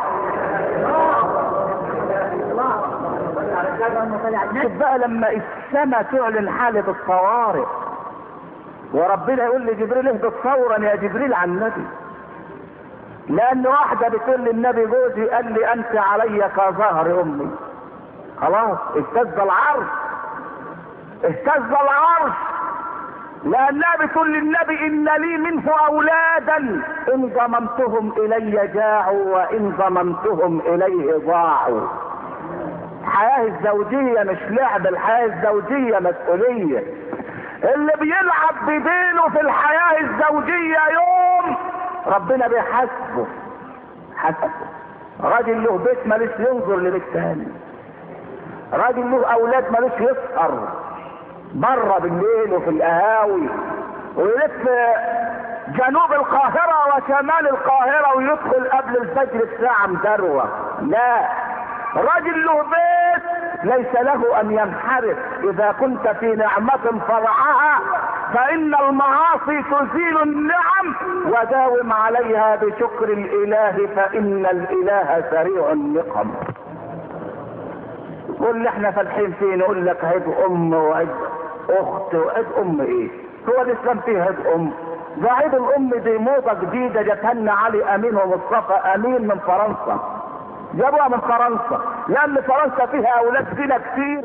شوف بقى لما السماء تعلن حالة الطوارئ وربنا يقول لجبريل اهبط فورا يا جبريل عن النبي، لان واحدة بتقول للنبي جوزي قال لي انت علي كظهر امي. خلاص اهتز العرش، اهتز العرش، لانها بتقول للنبي ان لي منه اولادا ان ضممتهم الي جاعوا وان ضممتهم اليه ضاعوا. الحياة الزوجية مش لعب، الحياة الزوجية مسؤولية. اللي بيلعب بدينه في الحياة الزوجية يوم ربنا بيحاسبه حسبه. راجل له بيت مالوش ينظر لبيت تاني، راجل له اولاد مالوش يسهر بره بالليل وفي القهاوي ويلف جنوب القاهرة وشمال القاهرة ويدخل قبل الفجر الساعة مدروة. لا، راجل له بيت ليس له ان ينحرف. اذا كنت في نعمة فرعها فان المعاصي تزيل النعم، وداوم عليها بشكر الاله فان الاله سريع النقم. واللي احنا فالحين فيه نقول لك عيد ام وعيد اخت وعيد ام ايه؟ هو الاسلام فيه عيد ام؟ ده عيد الام دي موضة جديدة جاتها لنا علي امين ومصطفى امين من فرنسا، جابوها من فرنسا لان فرنسا فيها اولاد زنا كتير.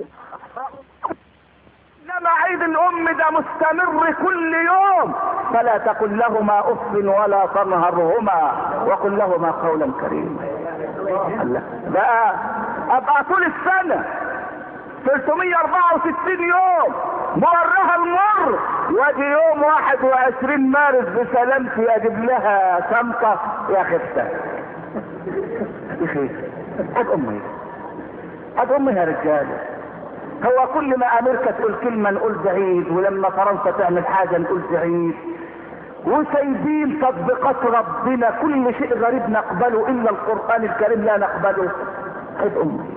انما عيد الام ده مستمر كل يوم، فلا تقل لهما اف ولا تنهرهما وقل لهما قولا كريما. بقى ابقى طول السنة ثلاثمية واربعة وستين يوم مرها المر، واجي يوم واحد وعشرين مارس بسلامتي اجيب لها شنطة يا خفتة. يا اخي اد امي اد امي يا رجاله. هو كل ما امريكا تقول كلمة نقول زعيد، ولما فرنسا تعمل حاجة نقول زعيد، وسايبين تطبيقات ربنا كل شيء غريب نقبله الا القرآن الكريم لا نقبله. عيد امي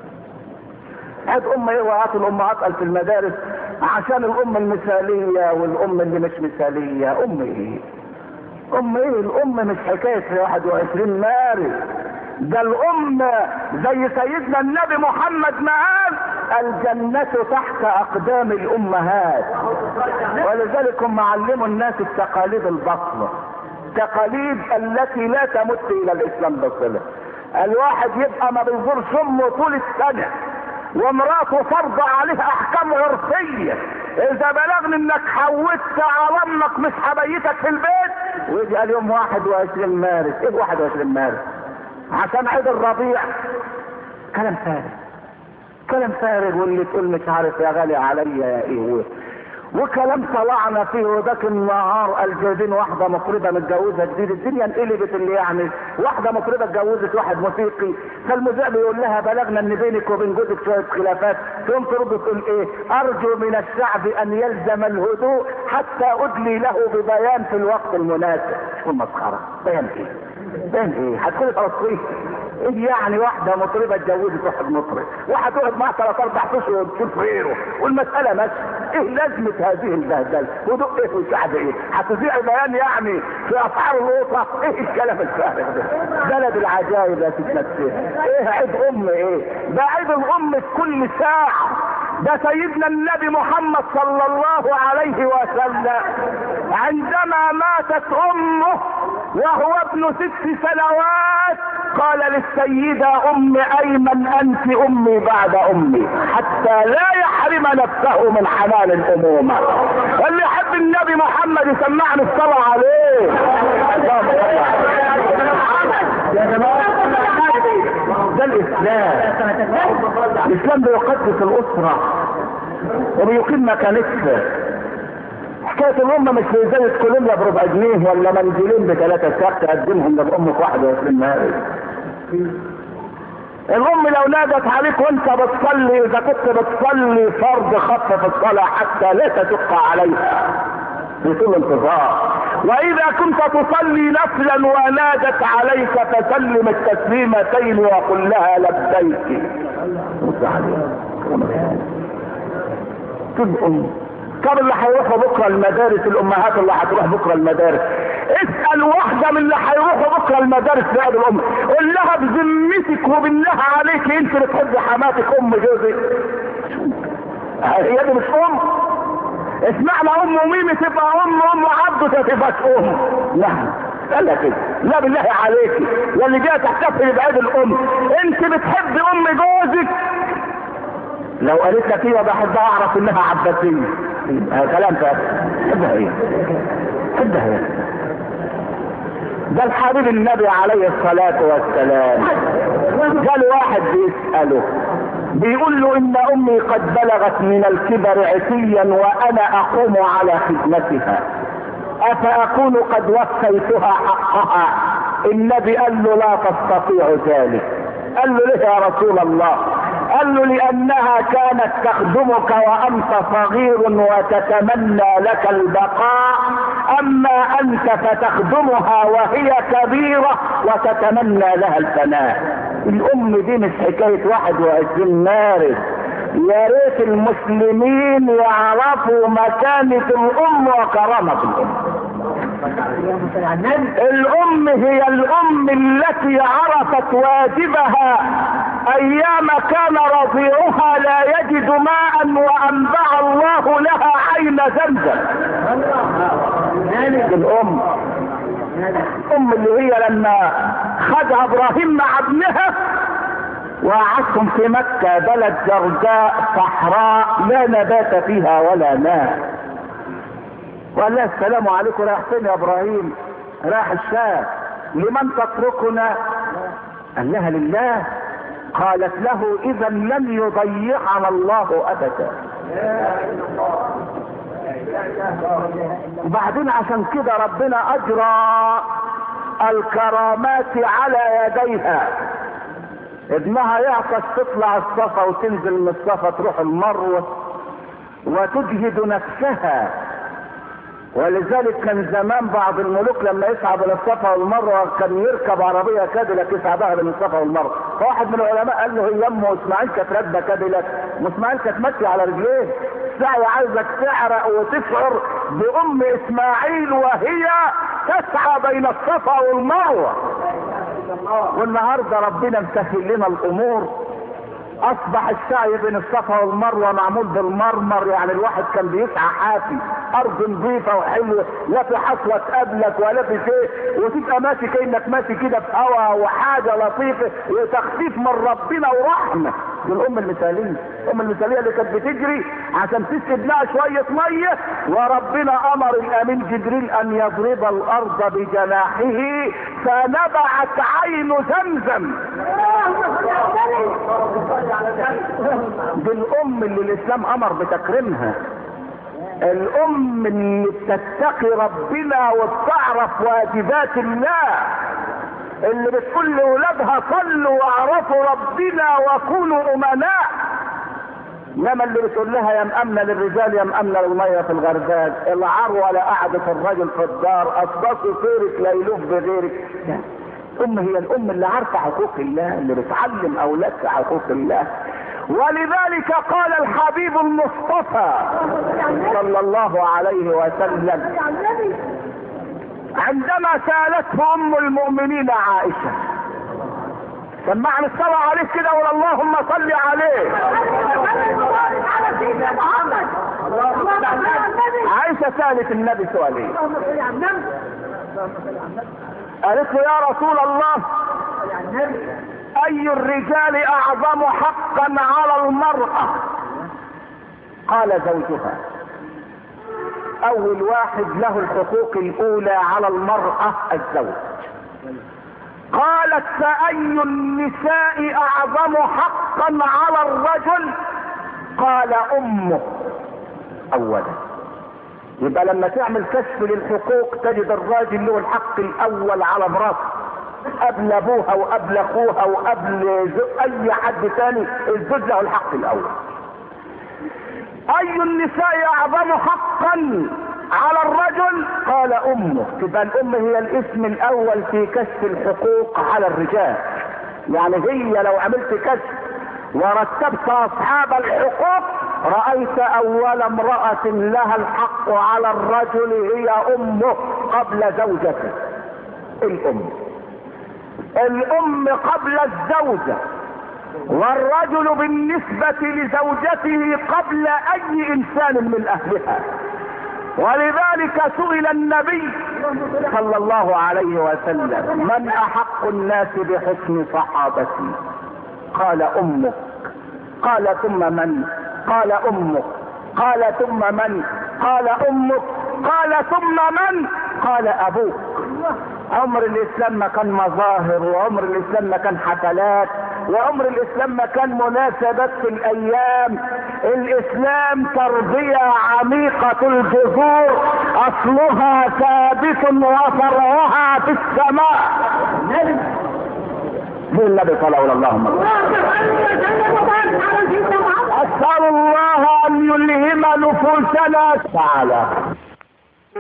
عيد امي ايه؟ وهات الامهات قال في المدارس عشان الام المثالية والام اللي مش مثالية. ام ايه؟ ام ايه؟ الام مش حكاية واحد وعشرين مارس، ده الام زي سيدنا النبي محمد ما قال الجنة تحت اقدام الامهات. ولذلك هم علموا الناس التقاليد البطلة، تقاليد التي لا تمت الى الاسلام بصلة. الواحد يبقى ما بيزورش امه طول السنة، ومراته فرض عليها احكام عرفية، اذا بلغني انك حوتت على امك مش حبيتك في البيت، ويجي قال يوم واحد وعشرين مارس. ايه واحد وعشرين مارس؟ عشان عيد الربيع؟ كلام فارغ، كلام فارغ. واللي تقول مش عارف يا غالي عليا يا ايه، وكلام طلعنا فيه. وذاك النهار قال جايبين واحده مطربه متجوزه جديد، الدنيا انقلبت اللي يعني واحده مطربه اتجوزت واحد موسيقي، فالمذيع بيقول لها بلغنا ان بينك وبين جوزك شويه خلافات، تقوم ترد تقول ايه؟ ارجو من الشعب ان يلزم الهدوء حتى ادلي له ببيان في الوقت المناسب. شو المسخره؟ بيان ايه؟ بيان ايه؟ هتكون فلسطين ايه يعني؟ واحده مطربه اتجوزت واحد مطرب، واحد تقعد معاه ثلاث اربع اشهر وتشوف غيره والمساله ماشيه. ايه لازمه هذه البهدله؟ ودق ايه والشعب ايه؟ هتذيع بيان يعني في اسعار القوطه؟ ايه الكلام الفارغ ده؟ بلد العجائب يا ست نفسها. ايه عيد ام ايه؟ ده عيد الام في كل ساعه. ده سيدنا النبي محمد صلى الله عليه وسلم عندما ماتت امه وهو ابن ست سنوات قال للسيدة ام ايمن انت امي بعد امي، حتى لا يحرم نفسه من حنان الامومة. اللي يحب النبي محمد يسمعني الصلاة عليه. يا جماعة ده الاسلام، الاسلام بيقدس الاسرة وبيقيم مكانتها. حكاية الأم مش في إزالة كولومبيا بربع جنيه ولا منزلين بثلاثة ساعة تقدمهم لأمك واحد وعشرين مارس. الأم لو نادت عليك وأنت بتصلي، إذا كنت بتصلي فرض خفف الصلاة حتى لا تشق عليها في طول انتظار، وإذا كنت تصلي نفلا ونادت عليك فسلم التسليمتين وقل لها لبيك. تبقى طب اللي هيروحوا بكره المدارس، الامهات اللي هتروح بكره المدارس، اسال واحده من اللي هيروحوا بكره المدارس في هذه الام، قول لها بذمتك وبالله عليك انت بتحبي حماتك ام جوزك؟ هي دي مش ام؟ اسمعنا ام ميمي تبقى ام، ام عبده تبقى ام. لا قال كده، لا بالله عليك يا اللي جايه تحتفل بعيد الام، انت بتحبي ام جوزك؟ لو قالت لك ايه بحبها اعرف انها عباسيه. كلام فارغ. حبها ايه؟ حبها ايه؟ ده الحبيب النبي عليه الصلاة والسلام قال واحد بيسأله بيقول له ان امي قد بلغت من الكبر عتيا وانا اقوم على خدمتها، افاكون قد وفيتها حقها؟ النبي قال له لا تستطيع ذلك. قال له ليه يا رسول الله؟ قال له لانها كانت تخدمك وانت صغير وتتمنى لك البقاء، اما انت فتخدمها وهي كبيرة وتتمنى لها الفناء. الام دي مش حكاية واحد وعشرين مارس. يا ريت المسلمين يعرفوا مكانة الام وكرامة الام. الام هي الام التي عرفت واجبها ايام كان رضيعها لا يجد ماء وانبع الله لها عين زمزم. الام الام اللي هي لما خدها ابراهيم مع ابنها وقعدتم في مكة بلد جرداء صحراء لا نبات فيها ولا ماء، وقال لها السلام عليكم، رايح فين يا ابراهيم؟ رايح الشام. لمن تتركنا؟ قال لها لله. قالت له اذا لن يضيعنا الله ابدا. وبعدين عشان كده ربنا اجرى الكرامات على يديها. ابنها يعطش تطلع الصفا وتنزل من الصفا تروح المروه وتجهد نفسها. ولذلك كان زمان بعض الملوك لما يصعد الى الصفا والمروه كان يركب عربيه كاديلاك يصعدها بين الصفا والمروه. فواحد من العلماء قال له هي امه اسماعيل كانت راكبه كاديلاك، واسماعيل كانت ماشيه على رجليه. السعي عايزك تعرق وتشعر بام اسماعيل وهي تسعى بين الصفا والمروه. والنهارده ربنا مسهل لنا الامور، اصبح السعي بين الصفا والمروه معمول بالمرمر، يعني الواحد كان بيسعى حافي، ارض نظيفه وحلوه لا في حصوه تقابلك ولا في شيء، وتبقى ماشي كانك ماشي كده في هوا وحاجه لطيفه وتخفيف من ربنا ورحمه. دي الام المثاليه، الام المثاليه اللي كانت بتجري عشان تسقي لها شويه ميه، وربنا امر الامين جبريل ان يضرب الارض بجناحه فنبعت عين زمزم. دي الام اللي الاسلام امر بتكريمها، الام اللي بتتقي ربنا وبتعرف واجبات الله، اللي بتقول لاولادها صلوا واعرفوا ربنا وكونوا امناء. انما اللي بتقول لها يا مأمنة للرجال يا مأمنة للمية في الغربال، العار ولا قعدة الرجل في الدار، اصبصوا خيرك لا يلوف بغيرك. الام هي الام اللي عارفه حقوق الله، اللي بتعلم اولادها حقوق الله. ولذلك قال الحبيب المصطفى صلى الله عليه وسلم عندما سالته ام المؤمنين عائشه، سمعني الصلاه عليك كده ولا اللهم صل عليه. عائشه سالت النبي سؤالين، قالت له يا رسول الله اي الرجال اعظم حقا على المرأة؟ قال زوجها. اول واحد له الحقوق الاولى على المرأة الزوج. قالت فاي النساء اعظم حقا على الرجل؟ قال امه اولا. يبقى لما تعمل كشف للحقوق تجد الراجل له الحق الاول على مراته قبل ابوها وقبل اخوها وقبل اي حد ثاني. الزوج له الحق الاول. اي النساء اعظم حقا على الرجل؟ قال امه. تبقى الام هي الاسم الاول في كشف الحقوق على الرجال. يعني هي لو عملت كشف ورتبت اصحاب الحقوق رأيت اول امرأة لها الحق على الرجل هي امه قبل زوجته. الام الام قبل الزوجة، والرجل بالنسبة لزوجته قبل اي انسان من اهلها. ولذلك سئل النبي صلى الله عليه وسلم من احق الناس بحسن صحابتي؟ قال امك. قال ثم من؟ قال امك. قال ثم من؟ قال امك. قال ثم من؟ قال ابوك. عمر الاسلام ما كان مظاهر، وعمر الاسلام ما كان حفلات، وعمر الاسلام ما كان مناسبات في الايام. الاسلام تربية عميقة الجذور اصلها ثابت وفرعها في السماء. دين النبي صلى الله عليه وسلم. اسأل الله ان يلهم نفوسنا تعالى.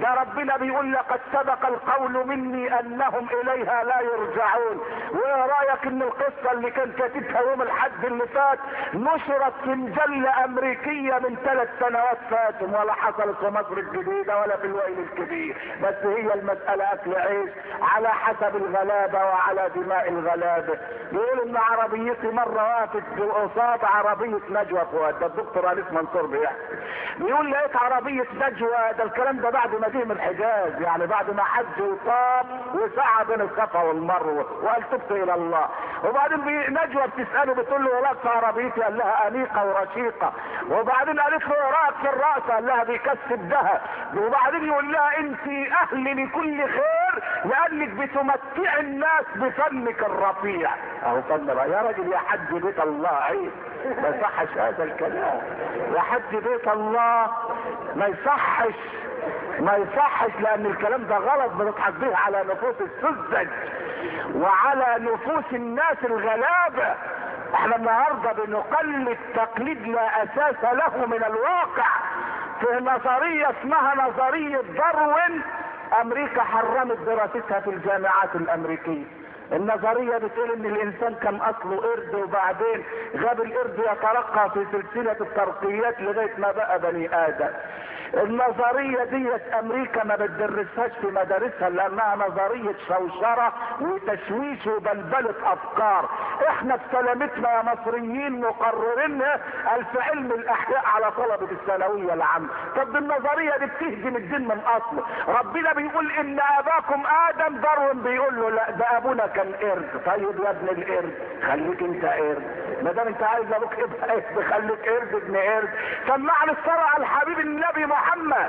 ده ربنا بيقول لقد سبق القول مني انهم اليها لا يرجعون. وايه رايك ان القصه اللي كان كاتبها يوم الحد اللي فات نشرت في مجله امريكيه من ثلاث سنوات فاتوا، ولا حصلت في مصر الجديده ولا في الويل الكبير، بس هي المساله اكل عيش على حسب الغلابه وعلى دماء الغلابه. بيقول ان عربيتي مره وقفت قصاد عربيه نجوى فؤاد، ده الدكتور انيس منصور بيحكي، بيقول لقيت عربيه نجوى، ده الكلام ده بعد ما جه من الحجاز، يعني بعد ما حج وطاب وسعى بين الصفا والمروه وقال تبت الى الله. وبعدين نجوى بتساله بتقول له وراك في عربيتي؟ قال لها انيقه ورشيقه. وبعدين قالت له وراك في الراس؟ قال لها بيكسب ذهب. وبعدين يقول لها انت اهل لكل خير لانك بتمتع الناس بفنك الرفيع. اهو فن يا راجل، يا حج بيت الله عيب، ما يصحش هذا الكلام. يا حج بيت الله ما يصحش، ما يصحش، لان الكلام ده غلط بنضحك به على نفوس السذج وعلى نفوس الناس الغلابه. احنا النهارده بنقلد تقليد لا اساس له من الواقع في نظريه اسمها نظريه داروين. امريكا حرمت دراستها في الجامعات الامريكيه. النظرية بتقول ان الانسان كان اصله قرد وبعدين غاب القرد يترقى في سلسلة الترقيات لغاية ما بقى بني ادم. النظرية ديت امريكا ما بتدرسهاش في مدارسها لانها نظرية شوشرة وتشويش وبلبلة افكار. احنا بسلامتنا يا مصريين مقررينها في علم الاحياء على طلبة الثانوية العامة. طب النظرية دي بتهدم الدين من اصله. ربنا بيقول ان اباكم ادم، داروين بيقول له لا ده ابونا كان قرد. طيب يا ابن القرد خليك انت قرد، ما دام انت عايز ابوك يبقى قرد خليك قرد ابن قرد. سمعني الصلاة على الحبيب النبي محمد.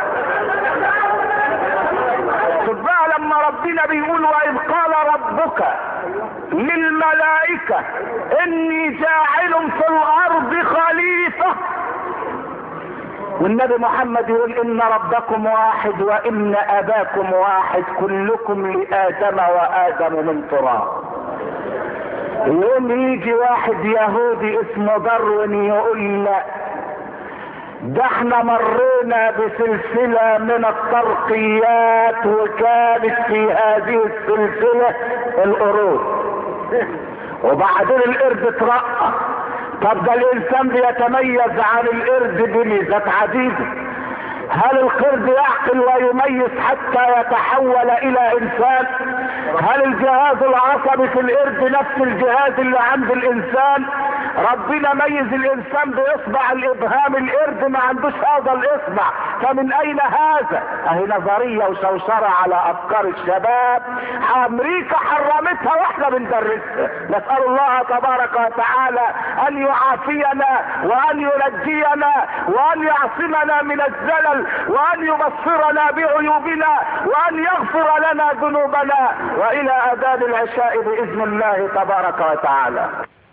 خد بقى لما ربنا بيقول واذ قال ربك للملائكة اني جاعل في الارض خليفة، والنبي محمد يقول ان ربكم واحد وان اباكم واحد كلكم لادم وادم من تراب. يوم يجي واحد يهودي اسمه داروين يقول لا ده احنا مرينا بسلسلة من الترقيات وكانت في هذه السلسلة القرود وبعدين القرد اترقى. طب ده الانسان بيتميز عن القرد بميزات عديدة. هل القرد يعقل ويميز حتى يتحول الى انسان؟ هل الجهاز العصبي في القرد نفس الجهاز اللي عند الانسان؟ ربنا ميز الانسان باصبع الابهام، القرد ما عندوش هذا الاصبع، فمن اين هذا؟ اهي نظريه وشوشره على افكار الشباب امريكا حرمتها واحنا بندرسها. نسال الله تبارك وتعالى ان يعافينا وان ينجينا وان يعصمنا من الزلل وان يبصرنا بعيوبنا وان يغفر لنا ذنوبنا، والى اذان العشاء باذن الله تبارك وتعالى.